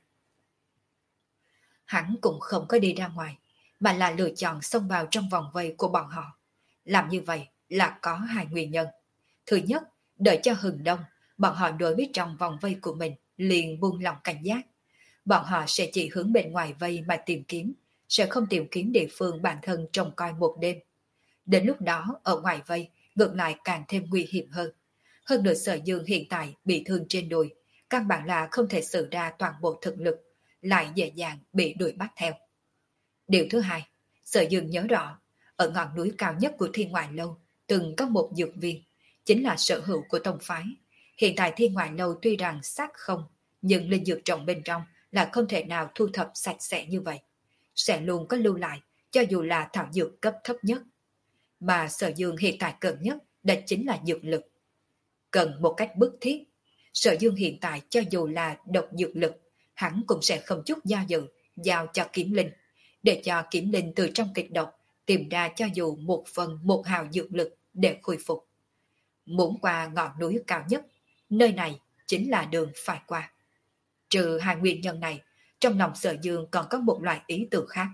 Hắn cũng không có đi ra ngoài, mà là lựa chọn xông vào trong vòng vây của bọn họ. Làm như vậy là có hai nguyên nhân. Thứ nhất, đợi cho hừng đông, bọn họ đối với trong vòng vây của mình liền buông lòng cảnh giác. Bọn họ sẽ chỉ hướng bên ngoài vây mà tìm kiếm, sẽ không tìm kiếm địa phương bản thân trông coi một đêm. Đến lúc đó, ở ngoài vây, ngược lại càng thêm nguy hiểm hơn. Hơn nữa Sở Dương hiện tại bị thương trên đùi, căn bản là không thể sử ra toàn bộ thực lực, lại dễ dàng bị đuổi bắt theo. Điều thứ hai, Sở Dương nhớ rõ, ở ngọn núi cao nhất của Thiên Ngoại Lâu, từng có một dược viên, chính là sở hữu của tông phái. Hiện tại Thiên Ngoại Lâu tuy rằng xác không, nhưng linh dược trồng bên trong là không thể nào thu thập sạch sẽ như vậy. Sẽ luôn có lưu lại, cho dù là thảo dược cấp thấp nhất. Mà Sở Dương hiện tại cần nhất, đó chính là dược lực. Cần một cách bức thiết. Sở Dương hiện tại cho dù là độc dược lực, hắn cũng sẽ không chút do dự, giao cho Kiếm Linh, để cho Kiếm Linh từ trong kịch độc tìm ra cho dù một phần một hào dược lực để khôi phục. Muốn qua ngọn núi cao nhất, nơi này chính là đường phải qua. Trừ hai nguyên nhân này, trong lòng Sở Dương còn có một loại ý tưởng khác.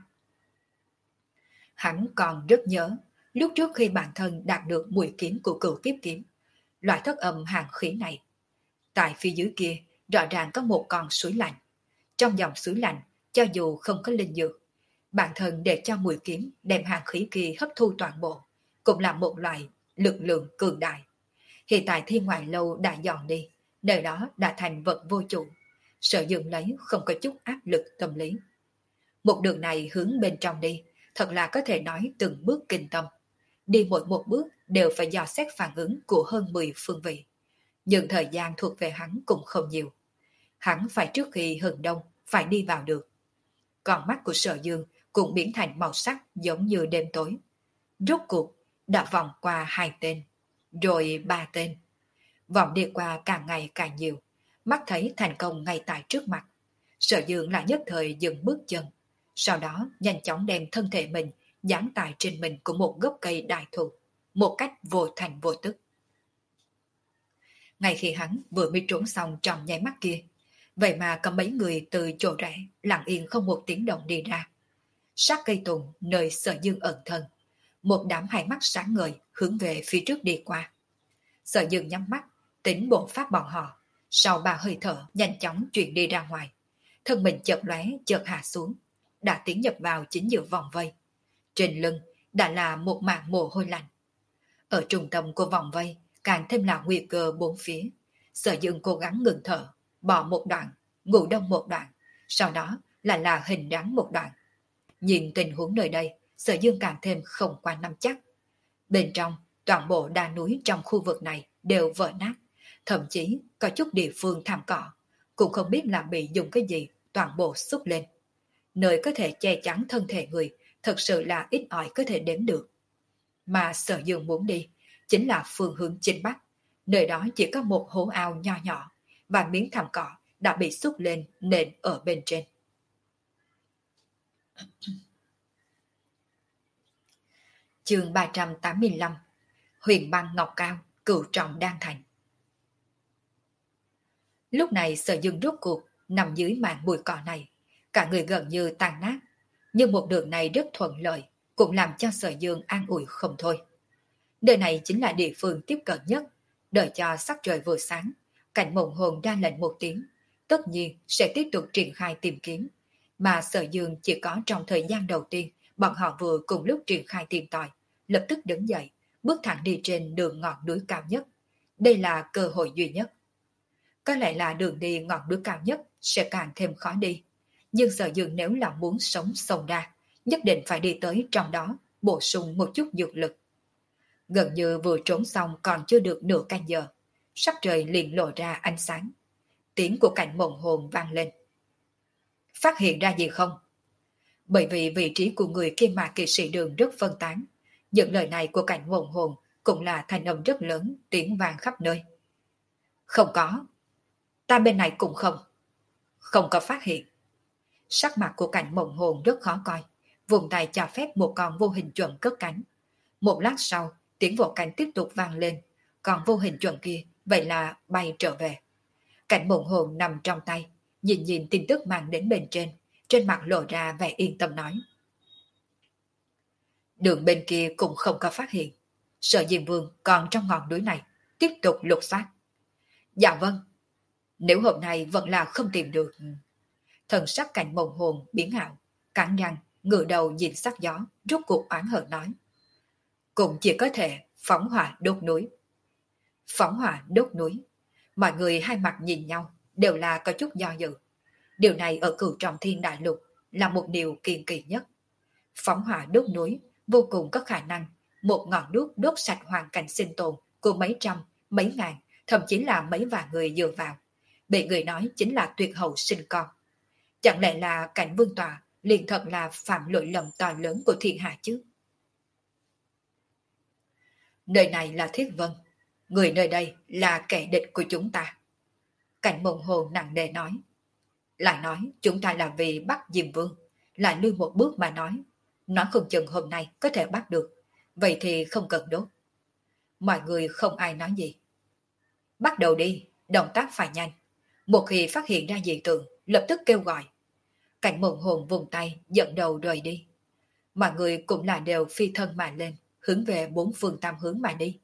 Hắn còn rất nhớ, lúc trước khi bản thân đạt được mùi kiếm của Cửu Kiếp Kiếm, loại thất âm hàng khí này. Tại phía dưới kia, rõ ràng có một con suối lạnh. Trong dòng suối lạnh, cho dù không có linh dược, bản thân để cho mùi kiếm đem hàng khí kia hấp thu toàn bộ, cũng là một loại lực lượng cường đại. Hiện tại Thiên Ngoại Lâu đã dọn đi, nơi đó đã thành vật vô chủ. Sở Dương lấy không có chút áp lực tâm lý. Một đường này hướng bên trong đi, thật là có thể nói từng bước kinh tâm. Đi mỗi một bước đều phải dò xét phản ứng của hơn mười phương vị. Nhưng thời gian thuộc về hắn cũng không nhiều. Hắn phải trước khi hừng đông phải đi vào được. Còn mắt của Sở Dương cũng biến thành màu sắc giống như đêm tối. Rốt cuộc đã vòng qua hai tên, rồi ba tên. Vòng đi qua càng ngày càng nhiều, mắt thấy thành công ngay tại trước mặt. Sở Dương lại nhất thời dừng bước chân, sau đó nhanh chóng đem thân thể mình dán tại trên mình của một gốc cây đại thụ, một cách vô thành vô tức. Ngay khi hắn vừa mới trốn xong trong nháy mắt kia, vậy mà có mấy người từ chỗ rẽ lặng yên không một tiếng động đi ra. Sát cây tùng nơi Sở Dương ẩn thân, một đám hai mắt sáng ngời hướng về phía trước đi qua. Sở Dương nhắm mắt, tính bộ pháp bọn họ, sau ba hơi thở nhanh chóng chuyển đi ra ngoài. Thân mình chợt lóe chợt hạ xuống, đã tiến nhập vào chính giữa vòng vây. Trên lưng đã là một mảng mồ hôi lạnh. Ở trung tâm của vòng vây càng thêm là nguy cơ bốn phía. Sở Dương cố gắng ngừng thở, bỏ một đoạn, ngủ đông một đoạn, sau đó là là hình dáng một đoạn. Nhìn tình huống nơi đây, Sở Dương càng thêm không qua nắm chắc. Bên trong, toàn bộ đá núi trong khu vực này đều vỡ nát, thậm chí có chút địa phương thảm cỏ, cũng không biết là bị dùng cái gì toàn bộ xúc lên. Nơi có thể che chắn thân thể người thật sự là ít ỏi có thể đếm được. Mà Sở Dương muốn đi chính là phương hướng chính bắc, nơi đó chỉ có một hố ao nho nhỏ và miếng thảm cỏ đã bị xúc lên nền ở bên trên. Chương ba trăm tám mươi lăm. Huyền băng ngọc cao, cửu trọng đan thành. Lúc này Sở Dương rốt cuộc nằm dưới màn bụi cỏ này, cả người gần như tan nát, nhưng một đường này rất thuận lợi, cũng làm cho Sở Dương an ủi không thôi. Nơi này chính là địa phương tiếp cận nhất, đợi cho sắc trời vừa sáng, cảnh mộng hồn ra lệnh một tiếng, tất nhiên sẽ tiếp tục triển khai tìm kiếm, mà Sở Dương chỉ có trong thời gian đầu tiên, bọn họ vừa cùng lúc triển khai tìm tòi, lập tức đứng dậy, bước thẳng đi trên đường ngọn núi cao nhất. Đây là cơ hội duy nhất. Có lẽ là đường đi ngọn núi cao nhất sẽ càng thêm khó đi. Nhưng Sở Dương nếu là muốn sống sông ra, nhất định phải đi tới trong đó, bổ sung một chút dược lực. Gần như vừa trốn xong còn chưa được nửa canh giờ, sắc trời liền lộ ra ánh sáng. Tiếng của Cảnh Mộng Hồn vang lên. Phát hiện ra gì không? Bởi vì vị trí của người Kim Mạc Kỵ Sĩ Đường rất phân tán, những lời này của Cảnh Mộng Hồn cũng là thanh âm rất lớn, tiếng vang khắp nơi. Không có. Ta bên này cũng không. Không có phát hiện. Sắc mặt của Cảnh Mộng Hồn rất khó coi, vùng tay cho phép một con vô hình chuẩn cất cánh. Một lát sau, tiếng vỗ cánh tiếp tục vang lên, còn vô hình chuẩn kia vậy là bay trở về. Cảnh Mộng Hồn nằm trong tay, nhìn nhìn tin tức mang đến bên trên, trên mặt lộ ra vẻ yên tâm nói. Đường bên kia cũng không có phát hiện. Sở Diêm Vương còn trong ngọn núi này, tiếp tục lục soát. Dạ vâng. Nếu hôm nay vẫn là không tìm được. Thần sắc Cảnh Mộng Hồn biến ảo, cắn răng, ngửa đầu nhìn sắc gió, rút cuộc oán hận nói. Cũng chỉ có thể phóng hỏa đốt núi. Phóng hỏa đốt núi. Mọi người hai mặt nhìn nhau, đều là có chút do dự. Điều này ở Cửu Trọng Thiên Đại Lục là một điều kiên kỳ nhất. Phóng hỏa đốt núi vô cùng có khả năng một ngọn đuốc đốt sạch hoàn cảnh sinh tồn của mấy trăm, mấy ngàn, thậm chí là mấy vạn người dựa vào. Bị người nói chính là tuyệt hậu sinh con. Chẳng lẽ là Cảnh Vương Tọa liền thật là phạm lỗi lầm to lớn của thiên hạ chứ? Nơi này là Thiết Vân, người nơi đây là kẻ địch của chúng ta. Cảnh Mộng Hồn nặng nề nói. Lại nói chúng ta là vì bắt Diêm Vương, lại lui một bước mà nói. Nói không chừng hôm nay có thể bắt được, vậy thì không cần đốt. Mọi người không ai nói gì. Bắt đầu đi, động tác phải nhanh. Một khi phát hiện ra dị tượng, lập tức kêu gọi. Cảnh Mộng Hồn vùng tay, dẫn đầu rời đi. Mọi người cũng là đều phi thân mà lên, hướng về bốn phương tam hướng mà đi.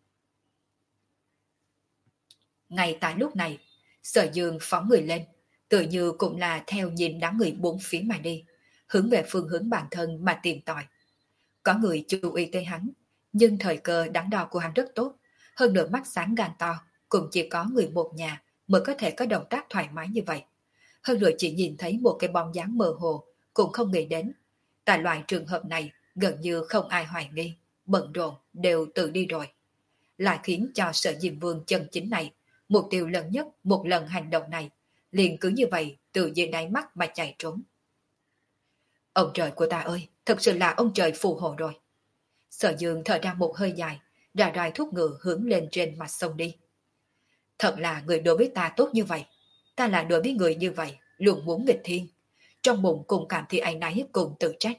Ngay tại lúc này, Sở Dương phóng người lên, tự như cũng là theo nhìn đám người bốn phía mà đi, hướng về phương hướng bản thân mà tìm tòi. Có người chú ý tới hắn, nhưng thời cơ đắn đo của hắn rất tốt, hơn nữa mắt sáng gan to, cũng chỉ có người một nhà mới có thể có động tác thoải mái như vậy. Hơn nữa chỉ nhìn thấy một cái bóng dáng mơ hồ, cũng không nghĩ đến. Tại loại trường hợp này, gần như không ai hoài nghi, bận rộn đều tự đi rồi. Lại khiến cho Sở Diêm Vương chân chính này, mục tiêu lớn nhất một lần hành động này, liền cứ như vậy từ dưới đáy mắt mà chạy trốn. Ông trời của ta ơi, thật sự là ông trời phù hộ rồi. Sở Dương thở ra một hơi dài, ra roi thúc ngựa hướng lên trên mặt sông đi. Thật là người đối với ta tốt như vậy, ta là đối với người như vậy, luôn muốn nghịch thiên. Trong bụng cùng cảm thấy áy náy cùng tự trách.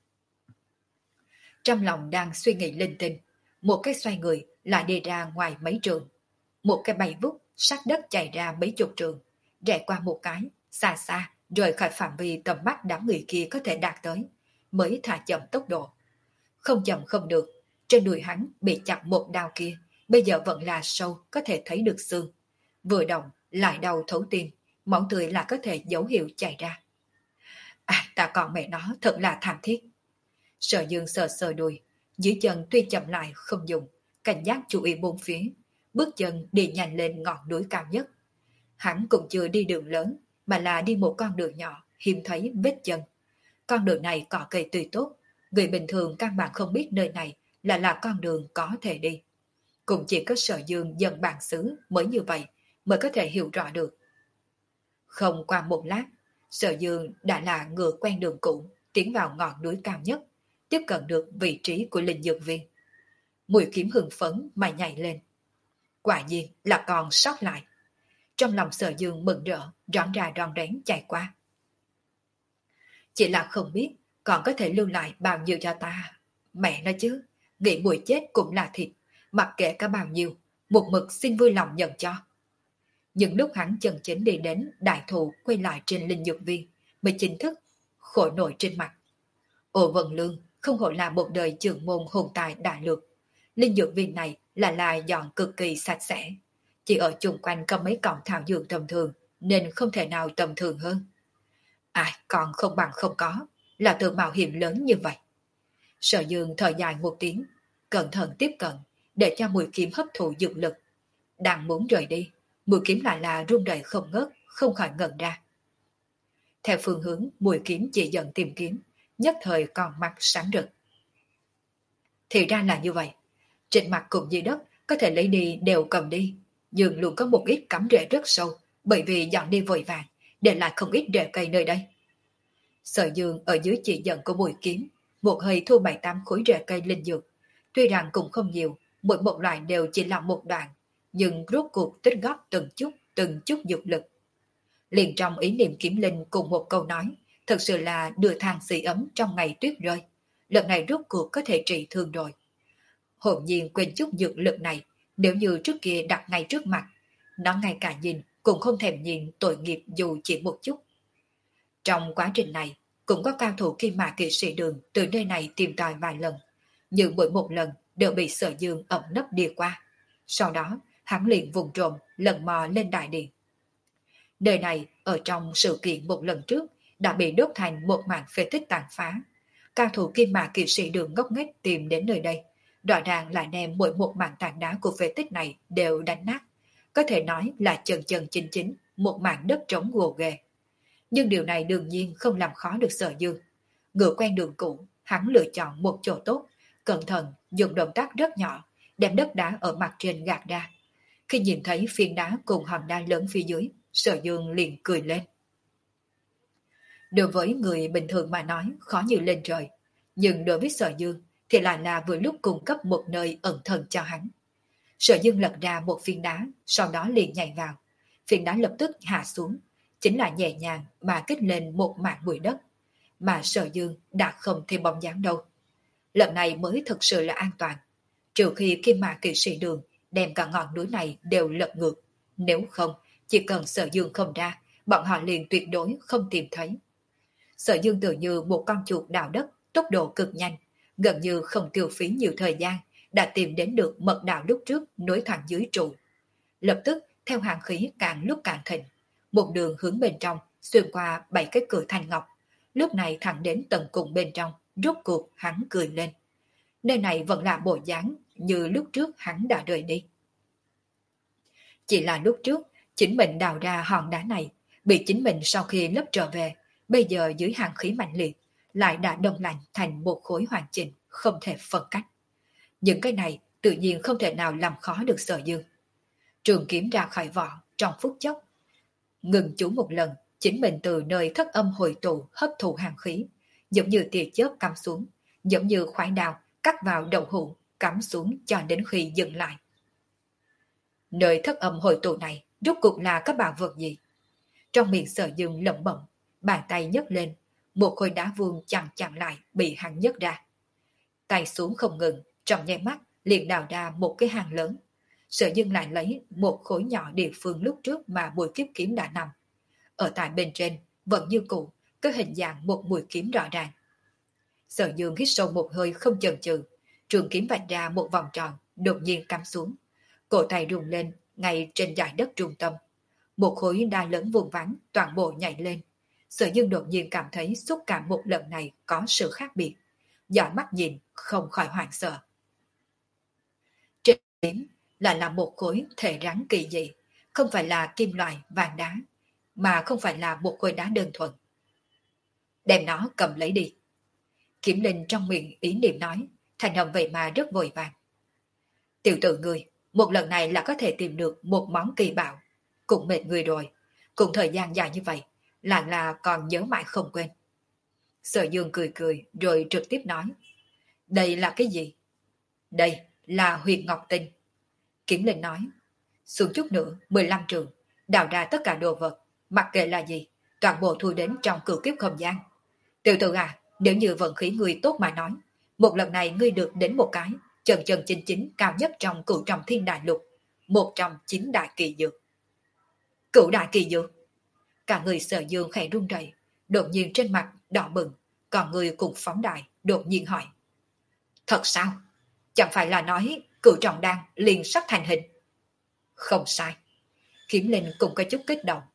Trong lòng đang suy nghĩ linh tinh, một cái xoay người lại đi ra ngoài mấy trường. Một cái bay vút, sát đất chạy ra mấy chục trường, rẽ qua một cái, xa xa, rời khỏi phạm vi tầm mắt đám người kia có thể đạt tới, mới thả chậm tốc độ. Không chậm không được, trên đùi hắn bị chặt một đao kia, bây giờ vẫn là sâu, có thể thấy được xương. Vừa động, lại đau thấu tim, máu tươi là có thể dấu hiệu chảy ra. À, ta còn mẹ nó thật là thảm thiết. Sở Dương sờ sờ đùi, dưới chân tuy chậm lại không dùng, cảnh giác chú ý bốn phía, bước chân đi nhanh lên ngọn núi cao nhất. Hắn cũng chưa đi đường lớn, mà là đi một con đường nhỏ, hiếm thấy vết chân. Con đường này cỏ cây tươi tốt, người bình thường căn bản không biết nơi này là là con đường có thể đi. Cũng chỉ có Sở Dương dân bản xứ mới như vậy, mới có thể hiểu rõ được. Không qua một lát, Sở Dương đã là ngựa quen đường cũ, tiến vào ngọn núi cao nhất, tiếp cận được vị trí của linh dược viên. Mũi kiếm hưng phấn mà nhảy lên. Quả nhiên là còn sót lại. Trong lòng Sở Dương mừng rỡ, rón ra rón rén chạy qua. Chỉ là không biết còn có thể lưu lại bao nhiêu cho ta. Mẹ nói chứ, nghĩ mùi chết cũng là thịt, mặc kệ cả bao nhiêu, một mực xin vui lòng nhận cho. Nhưng lúc hắn chân chính đi đến đại thụ quay lại trên linh dược viên, mới chính thức khổ nổi trên mặt. Ồ Vân Lương không hổ là một đời trưởng môn hồn tài đại lược. Linh dược viên này là là dọn cực kỳ sạch sẽ. Chỉ ở chung quanh có mấy cọng thảo dược tầm thường, nên không thể nào tầm thường hơn. Ai còn không bằng không có, là tự mạo hiểm lớn như vậy. Sở Dương thở dài một tiếng, cẩn thận tiếp cận, để cho mũi kiếm hấp thụ dược lực. Đang muốn rời đi, mũi kiếm lại là rung rẩy không ngớt, không khỏi ngẩn ra. Theo phương hướng mũi kiếm chỉ dẫn tìm kiếm, nhất thời còn mặt sáng rực. Thì ra là như vậy, trên mặt cùng dưới đất có thể lấy đi đều cầm đi, nhưng luôn có một ít cắm rễ rất sâu, bởi vì dọn đi vội vàng, để lại không ít rễ cây nơi đây. Sở Dương ở dưới chỉ dẫn của mũi kiếm, một hơi thu bảy tám khối rễ cây linh dược, tuy rằng cũng không nhiều, mỗi một loại đều chỉ là một đoạn, nhưng rốt cuộc tích góp từng chút, từng chút dược lực. Liền trong ý niệm kiếm linh cùng một câu nói, thật sự là đưa thang sưởi ấm trong ngày tuyết rơi. Lần này rốt cuộc có thể trị thương rồi. Hồn nhiên quên chút dược lực này, nếu như trước kia đặt ngay trước mặt, nó ngay cả nhìn cũng không thèm nhìn tội nghiệp dù chỉ một chút. Trong quá trình này, cũng có cao thủ kim mã kỵ sĩ đường từ nơi này tìm tòi vài lần, nhưng mỗi một lần đều bị Sở Dương ẩn nấp đi qua. Sau đó, hắn liền vùng trộm lần mò lên đại điện. Nơi này ở trong sự kiện một lần trước đã bị đốt thành một mảng phế tích tàn phá. Cao thủ kim mã kỵ sĩ đường ngốc nghếch tìm đến nơi đây, rõ ràng lại đem mỗi một mảng tàn đá của phế tích này đều đánh nát, có thể nói là chân chân chính chính một mảng đất trống gồ ghề. Nhưng điều này đương nhiên không làm khó được Sở Dương. Ngựa quen đường cũ, hắn lựa chọn một chỗ tốt, cẩn thận dùng động tác rất nhỏ đem đất đá ở mặt trên gạt ra. Khi nhìn thấy phiến đá cùng hòn đá lớn phía dưới, Sở Dương liền cười lên. Đối với người bình thường mà nói khó như lên trời, nhưng đối với Sở Dương thì lại là vừa lúc cung cấp một nơi ẩn thân cho hắn. Sở Dương lật ra một phiến đá, sau đó liền nhảy vào. Phiến đá lập tức hạ xuống, chính là nhẹ nhàng mà kích lên một mảng bụi đất, mà Sở Dương đã không thêm bóng dáng đâu. Lần này mới thực sự là an toàn, trừ khi kim mã kỵ sĩ đường đem cả ngọn núi này đều lật ngược, nếu không, chỉ cần Sở Dương không ra, bọn họ liền tuyệt đối không tìm thấy. Sở Dương tự như một con chuột đào đất, tốc độ cực nhanh, gần như không tiêu phí nhiều thời gian, đã tìm đến được mật đạo lúc trước nối thẳng dưới trụ. Lập tức, theo hàng khí càng lúc càng thịnh, một đường hướng bên trong, xuyên qua bảy cái cửa thanh ngọc, lúc này thẳng đến tận cùng bên trong, rốt cuộc hắn cười lên. Nơi này vẫn là bộ dáng như lúc trước hắn đã rời đi. Chỉ là lúc trước, chính mình đào ra hòn đá này, bị chính mình sau khi lấp trở về, bây giờ dưới hàng khí mạnh liệt, lại đã đông lạnh thành một khối hoàn chỉnh, không thể phân cách. Những cái này tự nhiên không thể nào làm khó được Sở Dương. Trường kiếm ra khỏi vỏ trong phút chốc, ngừng chú một lần, chính mình từ nơi thất âm hồi tụ hấp thụ hàng khí, giống như tia chớp cắm xuống, giống như khoái đào cắt vào đầu hũ cắm xuống cho đến khi dừng lại. Nơi thất âm hồi tụ này rốt cuộc là các bảo vật gì? Trong miệng Sở Dương lẩm bẩm, bàn tay nhấc lên, một khối đá vuông chằng chặn lại bị hắn nhấc ra. Tay xuống không ngừng, trong nháy mắt liền đào ra một cái hang lớn. Sở Dương lại lấy một khối nhỏ địa phương lúc trước mà mũi kiếp kiếm đã nằm. Ở tại bên trên, vẫn như cũ, có hình dạng một mũi kiếm rõ ràng. Sở Dương hít sâu một hơi không chần chừ, trường kiếm vạch ra một vòng tròn, đột nhiên cắm xuống. Cổ tay rung lên, ngay trên dải đất trung tâm. Một khối đá lớn vuông vắn, toàn bộ nhảy lên. Sở Dương đột nhiên cảm thấy xúc cảm một lần này có sự khác biệt. Dõi mắt nhìn, không khỏi hoảng sợ. Trên kiếm lại là một khối thể rắn kỳ dị, không phải là kim loại vàng đá, mà không phải là một khối đá đơn thuần. Đem nó cầm lấy đi. Kiếm Linh trong miệng ý niệm nói, thành âm vậy mà rất vội vàng. Tiểu tử người, một lần này là có thể tìm được một món kỳ bảo, cũng mệt người rồi, cùng thời gian dài như vậy, là là còn nhớ mãi không quên. Sở Dương cười cười rồi trực tiếp nói, đây là cái gì? Đây là huyệt ngọc tinh. Kiếm Linh nói, xuống chút nữa, mười lăm trường, đào ra tất cả đồ vật, mặc kệ là gì, toàn bộ thu đến trong cửu kiếp không gian. Tiểu tử à, nếu như vận khí ngươi tốt mà nói, một lần này ngươi được đến một cái, chân chân chính chính cao nhất trong cửu trọng thiên đại lục, một trong chín đại kỳ dược. Cửu đại kỳ dược. Cả người Sở Dương khẽ run rẩy, đột nhiên trên mặt đỏ bừng, còn người cùng phóng đại, đột nhiên hỏi. Thật sao? Chẳng phải là nói cửu trọng đan liền sắp thành hình? Không sai. Kiếm Linh cũng có chút kích động.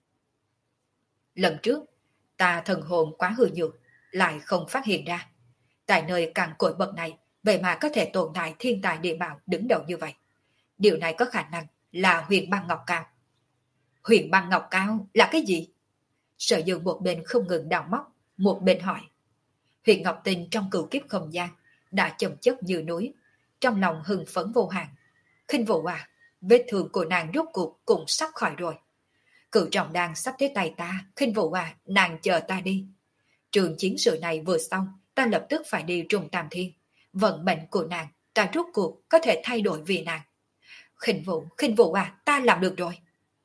Lần trước, ta thần hồn quá hư nhược, lại không phát hiện ra. Tại nơi càng cội bậc này, vậy mà có thể tồn tại thiên tài địa bảo đứng đầu như vậy. Điều này có khả năng là huyền băng ngọc cao. Huyền băng ngọc cao là cái gì? Sở Dương một bên không ngừng đào móc, một bên hỏi. Huyền ngọc tinh trong cửu kiếp không gian đã chồng chất như núi, trong lòng hưng phấn vô hạn. Khinh Vũ à, vết thương của nàng rốt cuộc cũng sắp khỏi rồi. Cửu trọng đang sắp tới tay ta, Khinh Vũ à, nàng chờ ta đi. Trường chiến sự này vừa xong, ta lập tức phải đi Trung Tam Thiên. Vận mệnh của nàng, ta rốt cuộc có thể thay đổi vì nàng. Khinh Vũ, Khinh Vũ à, ta làm được rồi.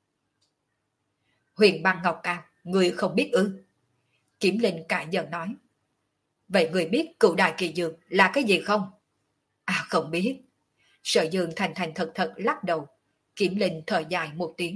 Huyền băng ngọc cao, người không biết ư? Kiếm Linh cãi giận nói. Vậy người biết cửu đại kỳ dược là cái gì không? À không biết. Sở Dương thành thành thật thật lắc đầu. Kiếm Linh thở dài một tiếng.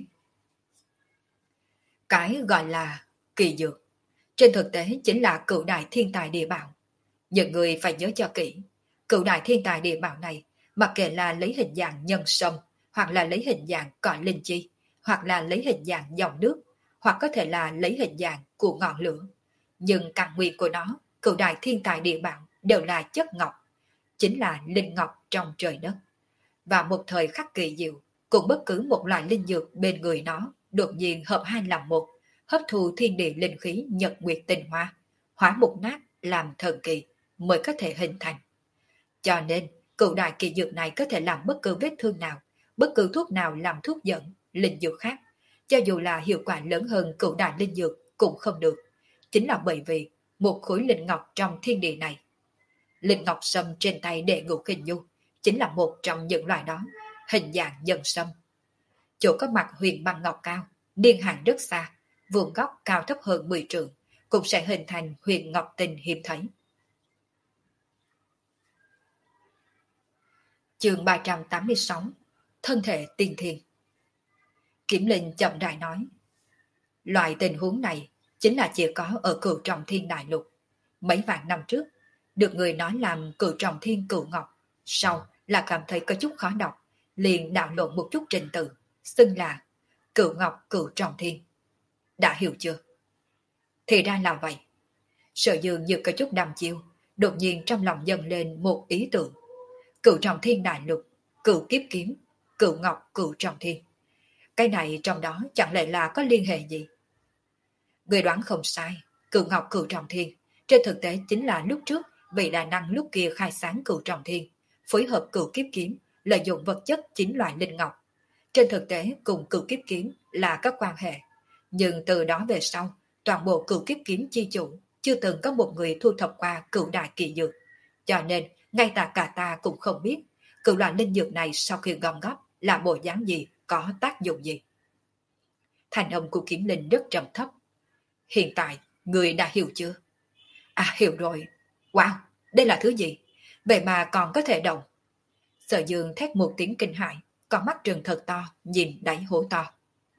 Cái gọi là kỳ dược, trên thực tế chính là cửu đại thiên tài địa bảo. Những người phải nhớ cho kỹ. Cửu đại thiên tài địa bảo này, mặc kệ là lấy hình dạng nhân sâm, hoặc là lấy hình dạng cỏ linh chi, hoặc là lấy hình dạng dòng nước, hoặc có thể là lấy hình dạng của ngọn lửa. Nhưng căn nguyên của nó, cửu đại thiên tài địa bảo đều là chất ngọc, chính là linh ngọc trong trời đất. Và một thời khắc kỳ diệu, cùng bất cứ một loại linh dược bên người nó đột nhiên hợp hai làm một, hấp thu thiên địa linh khí nhật nguyệt tinh hoa, hóa mục nát làm thần kỳ mới có thể hình thành. Cho nên, cửu đại kỳ dược này có thể làm bất cứ vết thương nào, bất cứ thuốc nào làm thuốc dẫn, linh dược khác, cho dù là hiệu quả lớn hơn cửu đại linh dược cũng không được. Chính là bởi vì một khối linh ngọc trong thiên địa này. Linh ngọc sâm trên tay đệ ngũ Khinh Nhu chính là một trong những loại đó, hình dạng nhân sâm. Chỗ có mặt huyền băng ngọc cao, niên hạn rất xa, vuông góc cao thấp hơn mười trượng, cũng sẽ hình thành huyền ngọc tinh hiếm thấy. Chương ba trăm tám mươi sáu, thân thể tiên thiên. Kiểm Linh chậm rãi nói, loại tình huống này chính là chỉ có ở Cửu Trọng Thiên đại lục. Mấy vạn năm trước, được người nói làm Cửu Trọng Thiên Cửu Ngọc, sau là cảm thấy có chút khó đọc, liền đạo lộn một chút trình tự, xưng là Cửu Ngọc Cửu Trọng Thiên. Đã hiểu chưa? Thì ra là vậy. Sở Dương như có chút đăm chiêu, đột nhiên trong lòng dâng lên một ý tưởng. Cửu Trọng Thiên đại lục, Cửu Kiếp Kiếm, Cửu Ngọc Cửu Trọng Thiên. Cái này trong đó chẳng lẽ là có liên hệ gì? Người đoán không sai, Cửu Ngọc Cửu Trọng Thiên trên thực tế chính là lúc trước vị đại năng lúc kia khai sáng Cửu Trọng Thiên, phối hợp Cửu Kiếp Kiếm, lợi dụng vật chất chín loại linh ngọc. Trên thực tế cùng Cửu Kiếp Kiếm là các quan hệ, nhưng từ đó về sau, toàn bộ Cửu Kiếp Kiếm chi chủ chưa từng có một người thu thập qua cửu đại kỳ dược, cho nên ngay ta cả ta cũng không biết cửu loại linh dược này sau khi gom góp là bộ dáng gì, có tác dụng gì. Thành âm của Kiếm Linh rất trầm thấp. Hiện tại, người đã hiểu chưa? À hiểu rồi. Wow, đây là thứ gì? Vậy mà còn có thể động. Sở Dương thét một tiếng kinh hãi, con mắt trừng thật to, nhìn đáy hố to.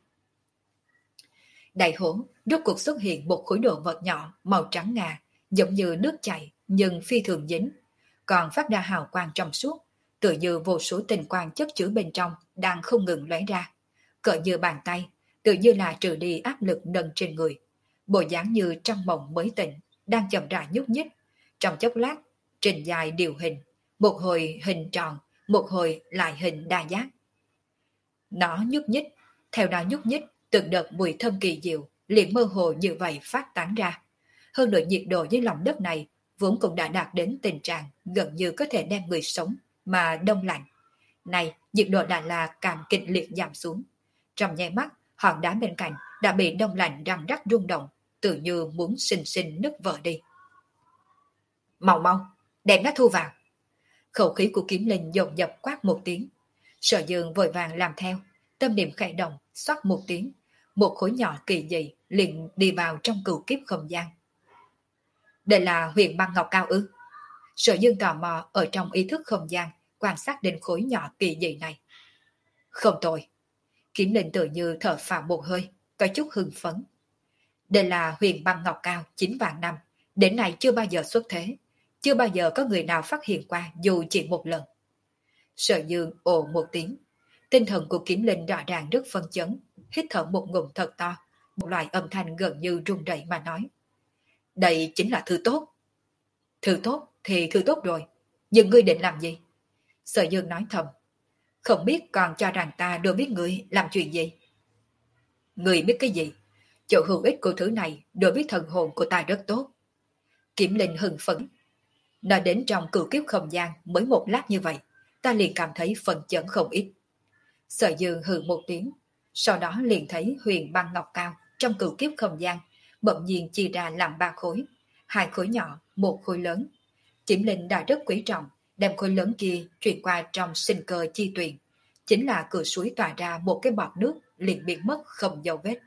Đáy hố, rốt cuộc xuất hiện một khối đồ vật nhỏ, màu trắng ngà, giống như nước chảy, nhưng phi thường dính. Còn phát ra hào quang trong suốt, tựa như vô số tinh quang chất chứa bên trong, đang không ngừng lóe ra. Cỡ như bàn tay, tự như là trừ đi áp lực nâng trên người. Bộ dáng như trong mộng mới tỉnh, đang chậm rãi nhúc nhích. Trong chốc lát, trình dài điều hình, một hồi hình tròn, một hồi lại hình đa giác. Nó nhúc nhích, theo đó nhúc nhích, từng đợt mùi thơm kỳ diệu, liền mơ hồ như vậy phát tán ra. Hơn nữa nhiệt độ dưới lòng đất này, vốn cũng đã đạt đến tình trạng gần như có thể đem người sống mà đông lạnh. Này, nhiệt độ đã là càng kịch liệt giảm xuống. Trong nháy mắt, hòn đá bên cạnh đã bị đông lạnh răng rắc rung động, tự như muốn xinh xinh nứt vỡ đi. Mau mau, đem nó thu vào. Khẩu khí của Kiếm Linh dồn dập quát một tiếng. Sở Dương vội vàng làm theo, tâm niệm khẽ động, xoát một tiếng, một khối nhỏ kỳ dị liền đi vào trong cửu kiếp không gian. Đây là huyền băng ngọc cao ư? Sở Dương tò mò ở trong ý thức không gian, quan sát đến khối nhỏ kỳ dị này. Không tồi. Kiếm Linh tự như thở phào một hơi, có chút hưng phấn. Đây là huyền băng ngọc cao chín vạn năm, đến nay chưa bao giờ xuất thế, chưa bao giờ có người nào phát hiện qua dù chỉ một lần. Sở Dương ồ một tiếng, tinh thần của Kiếm Linh rõ ràng rất phân chấn, hít thở một ngụm thật to, một loại âm thanh gần như run rẩy mà nói. Đây chính là thứ tốt. Thứ tốt thì thứ tốt rồi. Nhưng ngươi định làm gì? Sở Dương nói thầm. Không biết còn cho rằng ta đâu biết ngươi làm chuyện gì. Ngươi biết cái gì? Chỗ hữu ích của thứ này đối với thần hồn của ta rất tốt. Kiểm Linh hưng phấn. Nói đến trong cửu kiếp không gian mới một lát như vậy, ta liền cảm thấy phần chấn không ít. Sở Dương hừ một tiếng, sau đó liền thấy huyền băng ngọc cao trong cửu kiếp không gian, bỗng nhiên chia ra làm ba khối, hai khối nhỏ, một khối lớn. Kiểm Linh đã rất quý trọng, đem khối lớn kia truyền qua trong sinh cơ chi tuyền, chính là cửa suối tỏa ra một cái bọt nước liền biến mất không dấu vết.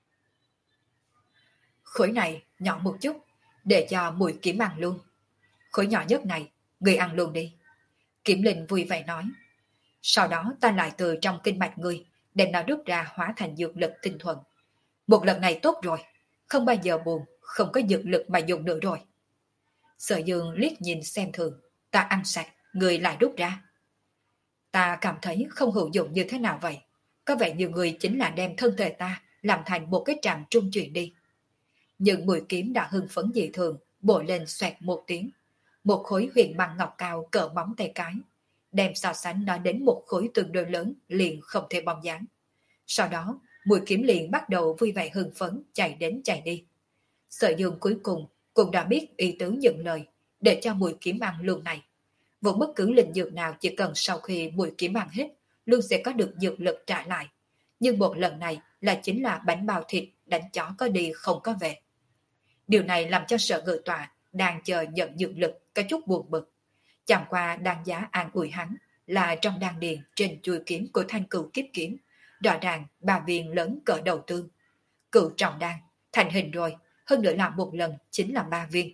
Khối này nhỏ một chút, để cho mùi kiếm ăn luôn. Khối nhỏ nhất này, người ăn luôn đi. Kiểm Linh vui vẻ nói. Sau đó ta lại từ trong kinh mạch ngươi, đem nó rút ra hóa thành dược lực tinh thuần. Một lần này tốt rồi, không bao giờ buồn, không có dược lực mà dùng nữa rồi. Sở Dương liếc nhìn xem thường, ta ăn sạch, người lại rút ra. Ta cảm thấy không hữu dụng như thế nào vậy? Có vẻ như người chính là đem thân thể ta làm thành một cái tràng trung chuyển đi. Nhưng mũi kiếm đã hưng phấn dị thường, bổ lên xoẹt một tiếng. Một khối huyền băng ngọc cao cỡ móng tay cái. Đem so sánh nó đến một khối tương đối lớn liền không thể bong dáng. Sau đó, mũi kiếm liền bắt đầu vui vẻ hưng phấn chạy đến chạy đi. Sở Dương cuối cùng cũng đã biết ý tứ những lời để cho mũi kiếm ăn luôn này. Vốn bất cứ linh dược nào chỉ cần sau khi mũi kiếm ăn hết, luôn sẽ có được dược lực trả lại. Nhưng một lần này là chính là bánh bao thịt đánh chó có đi không có về. Điều này làm cho Sở Ngự Tọa đang chờ nhận dược lực có chút buồn bực. Chẳng qua đang giá an ủi hắn là trong đan điền trên chuôi kiếm của thanh cửu kiếp kiếm, rõ ràng ba viên lớn cỡ đầu tương. Cửu trọng đan, thành hình rồi, hơn nữa là một lần chính là ba viên.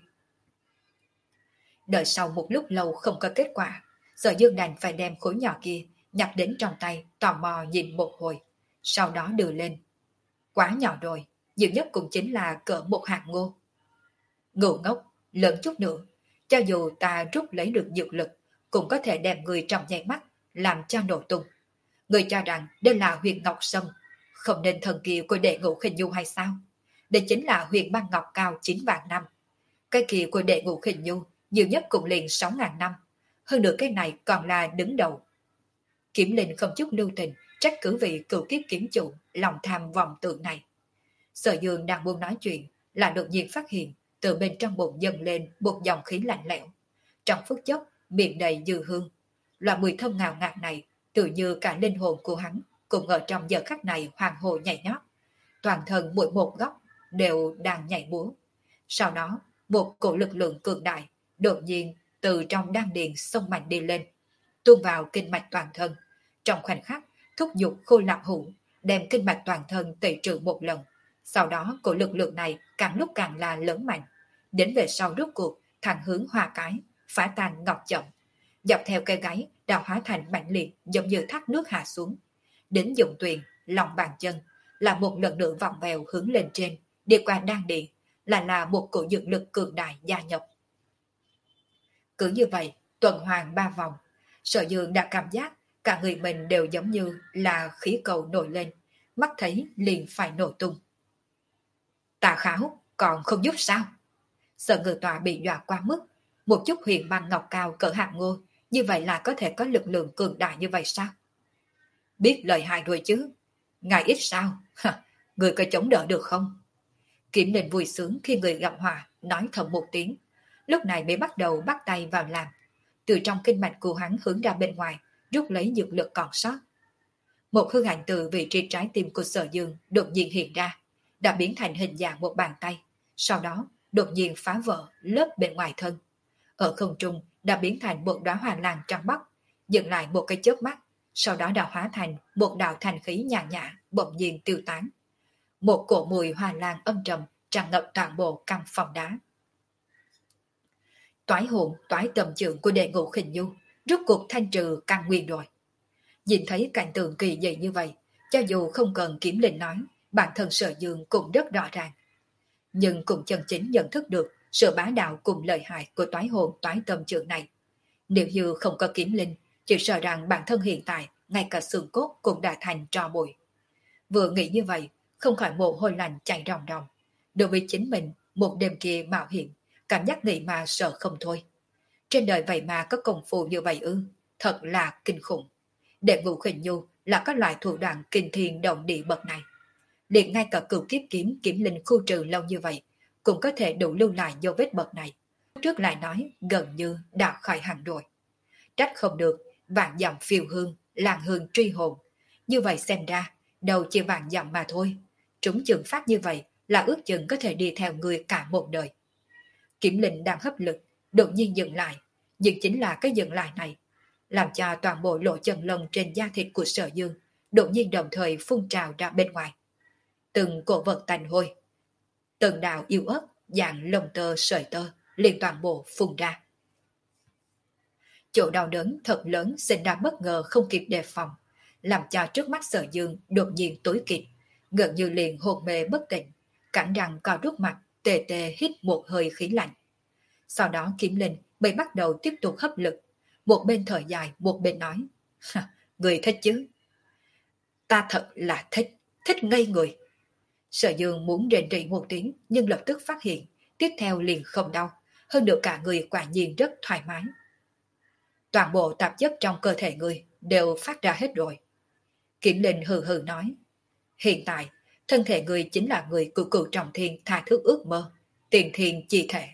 Đợi sau một lúc lâu không có kết quả, Sở Dương đành phải đem khối nhỏ kia nhặt đến trong tay, tò mò nhìn một hồi, sau đó đưa lên. Quá nhỏ rồi, nhiều nhất cũng chính là cỡ một hạt ngô. Ngủ ngốc, lớn chút nữa, cho dù ta rút lấy được dược lực, cũng có thể đem người trong nháy mắt, làm cho nổ tung. Người cho rằng đây là huyền ngọc sâm, không nên thần kỳ của đệ ngũ khinh nhu hay sao? Đây chính là huyền băng ngọc cao chín vạn năm. Cái kỳ của đệ ngũ khinh nhu nhiều nhất cũng liền sáu ngàn năm. Hơn nữa cái này còn là đứng đầu. Kiểm Linh không chút lưu tình, trách cứ vị cựu kiếp kiếm chủ, lòng tham vọng tượng này. Sở Dương đang buông nói chuyện, là đột nhiên phát hiện, từ bên trong bụng dâng lên một dòng khí lạnh lẽo. Trong phút chốc, miệng đầy dư hương. Loại mùi thơm ngào ngạt này, tự như cả linh hồn của hắn, cũng ở trong giờ khắc này hoàng hồ nhảy nhót. Toàn thân mỗi một góc đều đang nhảy múa. Sau đó, một cổ lực lượng cường đại, đột nhiên từ trong đan điền sông mạnh đi lên, tuôn vào kinh mạch toàn thân. Trong khoảnh khắc, thúc giục khôi lạc hữu, đem kinh mạch toàn thân tẩy trừ một lần. Sau đó, cổ lực lượng này càng lúc càng là lớn mạnh. Đến về sau rốt cuộc, thẳng hướng hoa cái, phá tan ngọc chậm. Dọc theo cây gáy, đã hóa thành mạnh liệt giống như thác nước hạ xuống. Đến dụng tuyền, lòng bàn chân, là một lần nữa vòng vèo hướng lên trên, đi qua đan điền, là là một cổ dược lực cường đại gia nhập. Cứ như vậy, tuần hoàn ba vòng, Sở Dương đã cảm giác cả người mình đều giống như là khí cầu nổi lên, mắt thấy liền phải nổ tung. Tà kháo, còn không giúp sao? Sở Ngự Tọa bị dọa quá mức, một chút huyền băng ngọc cao cỡ hạt ngô, như vậy là có thể có lực lượng cường đại như vậy sao? Biết lời hại rồi chứ, ngài ít sao? Người có chống đỡ được không? Kiểm Định vui sướng khi người gặp họa, nói thầm một tiếng. Lúc này mới bắt đầu bắt tay vào làm. Từ trong kinh mạch của hắn hướng ra bên ngoài, rút lấy dược lực còn sót. Một hư ảnh từ vị trí trái tim của Sở Dương đột nhiên hiện ra, đã biến thành hình dạng một bàn tay. Sau đó, đột nhiên phá vỡ lớp bên ngoài thân. Ở không trung đã biến thành một đóa hoa lan trắng bóc, dừng lại một cái chớp mắt, sau đó đã hóa thành một đạo thành khí nhàn nhã, bỗng nhiên tiêu tán. Một cổ mùi hoa lan âm trầm tràn ngập toàn bộ căn phòng đá. Toái hồn, toái tâm trưởng của đệ ngũ khinh nhu, rốt cuộc thanh trừ căn nguyên rồi. Nhìn thấy cảnh tượng kỳ dị như vậy, cho dù không cần Kiếm Linh nói, bản thân Sở Dương cũng rất rõ ràng. Nhưng cũng chân chính nhận thức được sự bá đạo cùng lợi hại của toái hồn toái tâm trưởng này. Nếu như không có Kiếm Linh, chỉ sợ rằng bản thân hiện tại, ngay cả xương cốt cũng đã thành tro bụi. Vừa nghĩ như vậy, không khỏi mồ hôi lạnh chảy ròng ròng. Đối với chính mình, một đêm kia mạo hiểm, cảm giác nghĩ mà sợ không thôi. Trên đời vậy mà có công phu như vậy ư? Thật là kinh khủng. Đệ Vũ Khuynh Nhu là các loại thủ đoạn kinh thiên động địa bậc này. Liền ngay cả cửu kiếp kiếm kiểm linh khu trừ lâu như vậy, cũng có thể đủ lưu lại dấu vết bậc này. Trước lại nói gần như đã khỏi hẳn rồi. Trách không được, vạn dặm phiêu hương, làng hương truy hồn. Như vậy xem ra, đầu chỉ vạn dặm mà thôi. Trúng trường phát như vậy là ước chừng có thể đi theo người cả một đời. Kiểm linh đang hấp lực, đột nhiên dừng lại. Nhưng chính là cái dừng lại này, làm cho toàn bộ lỗ chân lông trên da thịt của Sở Dương đột nhiên đồng thời phun trào ra bên ngoài. Từng cổ vật tành hôi, từng đạo yêu ớt, dạng lông tơ sợi tơ, liền toàn bộ phun ra. Chỗ đau đớn thật lớn sinh ra bất ngờ không kịp đề phòng, làm cho trước mắt Sở Dương đột nhiên tối kịt, gần như liền hồn mê bất tỉnh, cắn răng co rút mặt, tê tê hít một hơi khí lạnh. Sau đó Kiếm Linh mới bắt đầu tiếp tục hấp lực, một bên thở dài một bên nói: người thích chứ? Ta thật là thích, thích ngây người. Sở Dương muốn rền rỉ một tiếng nhưng lập tức phát hiện, tiếp theo liền không đau, hơn nữa cả người quả nhiên rất thoải mái. Toàn bộ tạp chất trong cơ thể người đều phát ra hết rồi. Kiểm Linh hừ hừ nói: hiện tại, thân thể người chính là người của cựu trọng thiên tha thức ước mơ, tiền thiên chi thể.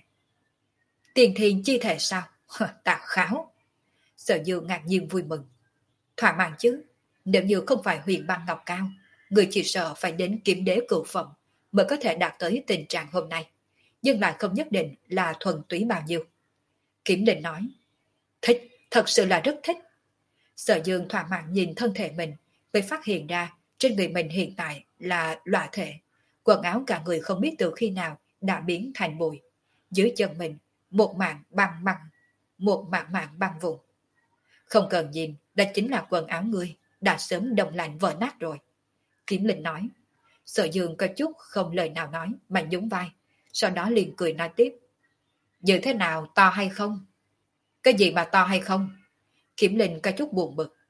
Tiền thiên chi thể sao? Ta kháo. Sở Dương ngạc nhiên vui mừng. Thỏa mãn chứ, nếu như không phải huyền băng ngọc cao, người chỉ sợ phải đến kiếm đế cửu phẩm mới có thể đạt tới tình trạng hôm nay, nhưng lại không nhất định là thuần túy bao nhiêu. Kiếm Linh nói: thích, thật sự là rất thích. Sở Dương thỏa mãn nhìn thân thể mình, mới phát hiện ra trên người mình hiện tại là lõa thể, quần áo cả người không biết từ khi nào đã biến thành bụi. Dưới chân mình một mảng băng băng, một mảng mảng băng vùng. Không cần nhìn, đó chính là quần áo ngươi đã sớm đông lạnh vỡ nát rồi. Kiếm Linh nói. Sở Dương có chút không lời nào nói mà nhún vai, sau đó liền cười nói tiếp: như thế nào, to hay không? Cái gì mà to hay không? Kiếm Linh có chút buồn bực.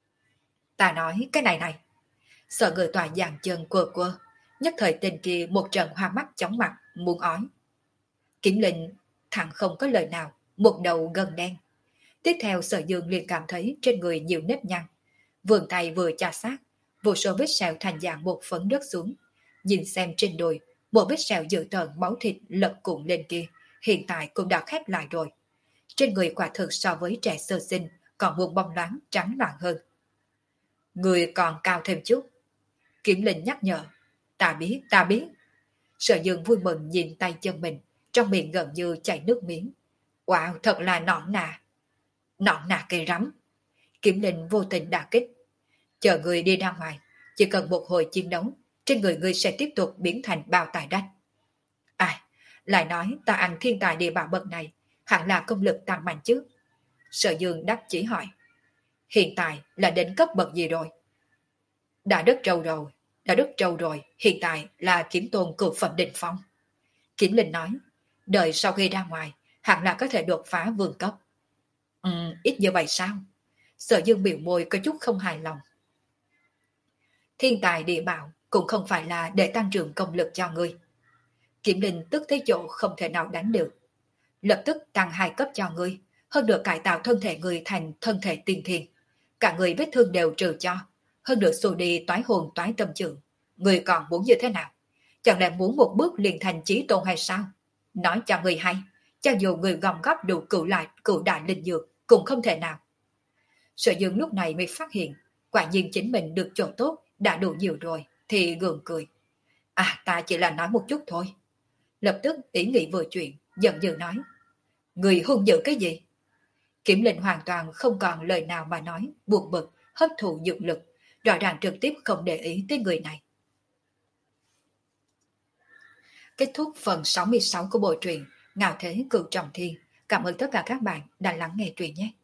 Ta nói cái này này. Sợ người tòa dàn chân quơ quơ, nhất thời tên kia một trận hoa mắt chóng mặt, muốn ói. Kiếm Linh thẳng không có lời nào, một đầu gần đen. Tiếp theo Sở Dương liền cảm thấy trên người nhiều nếp nhăn, vườn tay vừa chà sát, vô số vết sẹo thành dạng bột phấn rớt xuống. Nhìn xem trên đùi, một vết sẹo dữ tợn máu thịt lật cuộn lên kia, hiện tại cũng đã khép lại rồi. Trên người quả thực so với trẻ sơ sinh còn buông bong loáng trắng loạn hơn. Người còn cao thêm chút. Kiểm Linh nhắc nhở. Ta biết, ta biết. Sở Dương vui mừng nhìn tay chân mình, trong miệng gần như chảy nước miếng. Wow, thật là nõn nà. Nõn nà cây rắm. Kiểm Linh vô tình đả kích. Chờ người đi ra ngoài, chỉ cần một hồi chiến đấu, trên người người sẽ tiếp tục biến thành bao tài đách. Ai, lại nói ta ăn thiên tài địa bảo bậc này, hẳn là công lực tăng mạnh chứ. Sở Dương đáp chỉ hỏi. Hiện tại là đến cấp bậc gì rồi? Đã rất trâu rồi, đã rất trâu rồi, hiện tại là kiếm tôn cửu phẩm đỉnh phong. Kiếm Linh nói, đợi sau khi ra ngoài, hẳn là có thể đột phá vương cấp. Ừ, ít như vậy sao? Sở Dương biểu môi có chút không hài lòng. Thiên tài địa bảo cũng không phải là để tăng trưởng công lực cho ngươi. Kiếm Linh tức thấy chỗ không thể nào đánh được. Lập tức tăng hai cấp cho ngươi, hơn được cải tạo thân thể ngươi thành thân thể tiên thiên. Cả người vết thương đều trừ cho, hơn được xù đi toái hồn toái tâm trưởng. Ngươi còn muốn như thế nào? Chẳng lẽ muốn một bước liền thành chí tôn hay sao? Nói cho ngươi hay, cho dù người gom góp đủ cựu lại cựu đại linh dược cũng không thể nào. Sở Dương lúc này mới phát hiện, quả nhiên chính mình được chỗ tốt đã đủ nhiều rồi, thì gượng cười. À, ta chỉ là nói một chút thôi. Lập tức ý nghĩ vừa chuyện, giận dữ nói. Người hung dữ cái gì? Kiểm Linh hoàn toàn không còn lời nào mà nói, buồn bực, hấp thụ dược lực, rõ ràng trực tiếp không để ý tới người này. Kết thúc phần sáu mươi sáu của bộ truyện Ngạo Thế Cửu Trọng Thiên. Cảm ơn tất cả các bạn đã lắng nghe truyện nhé.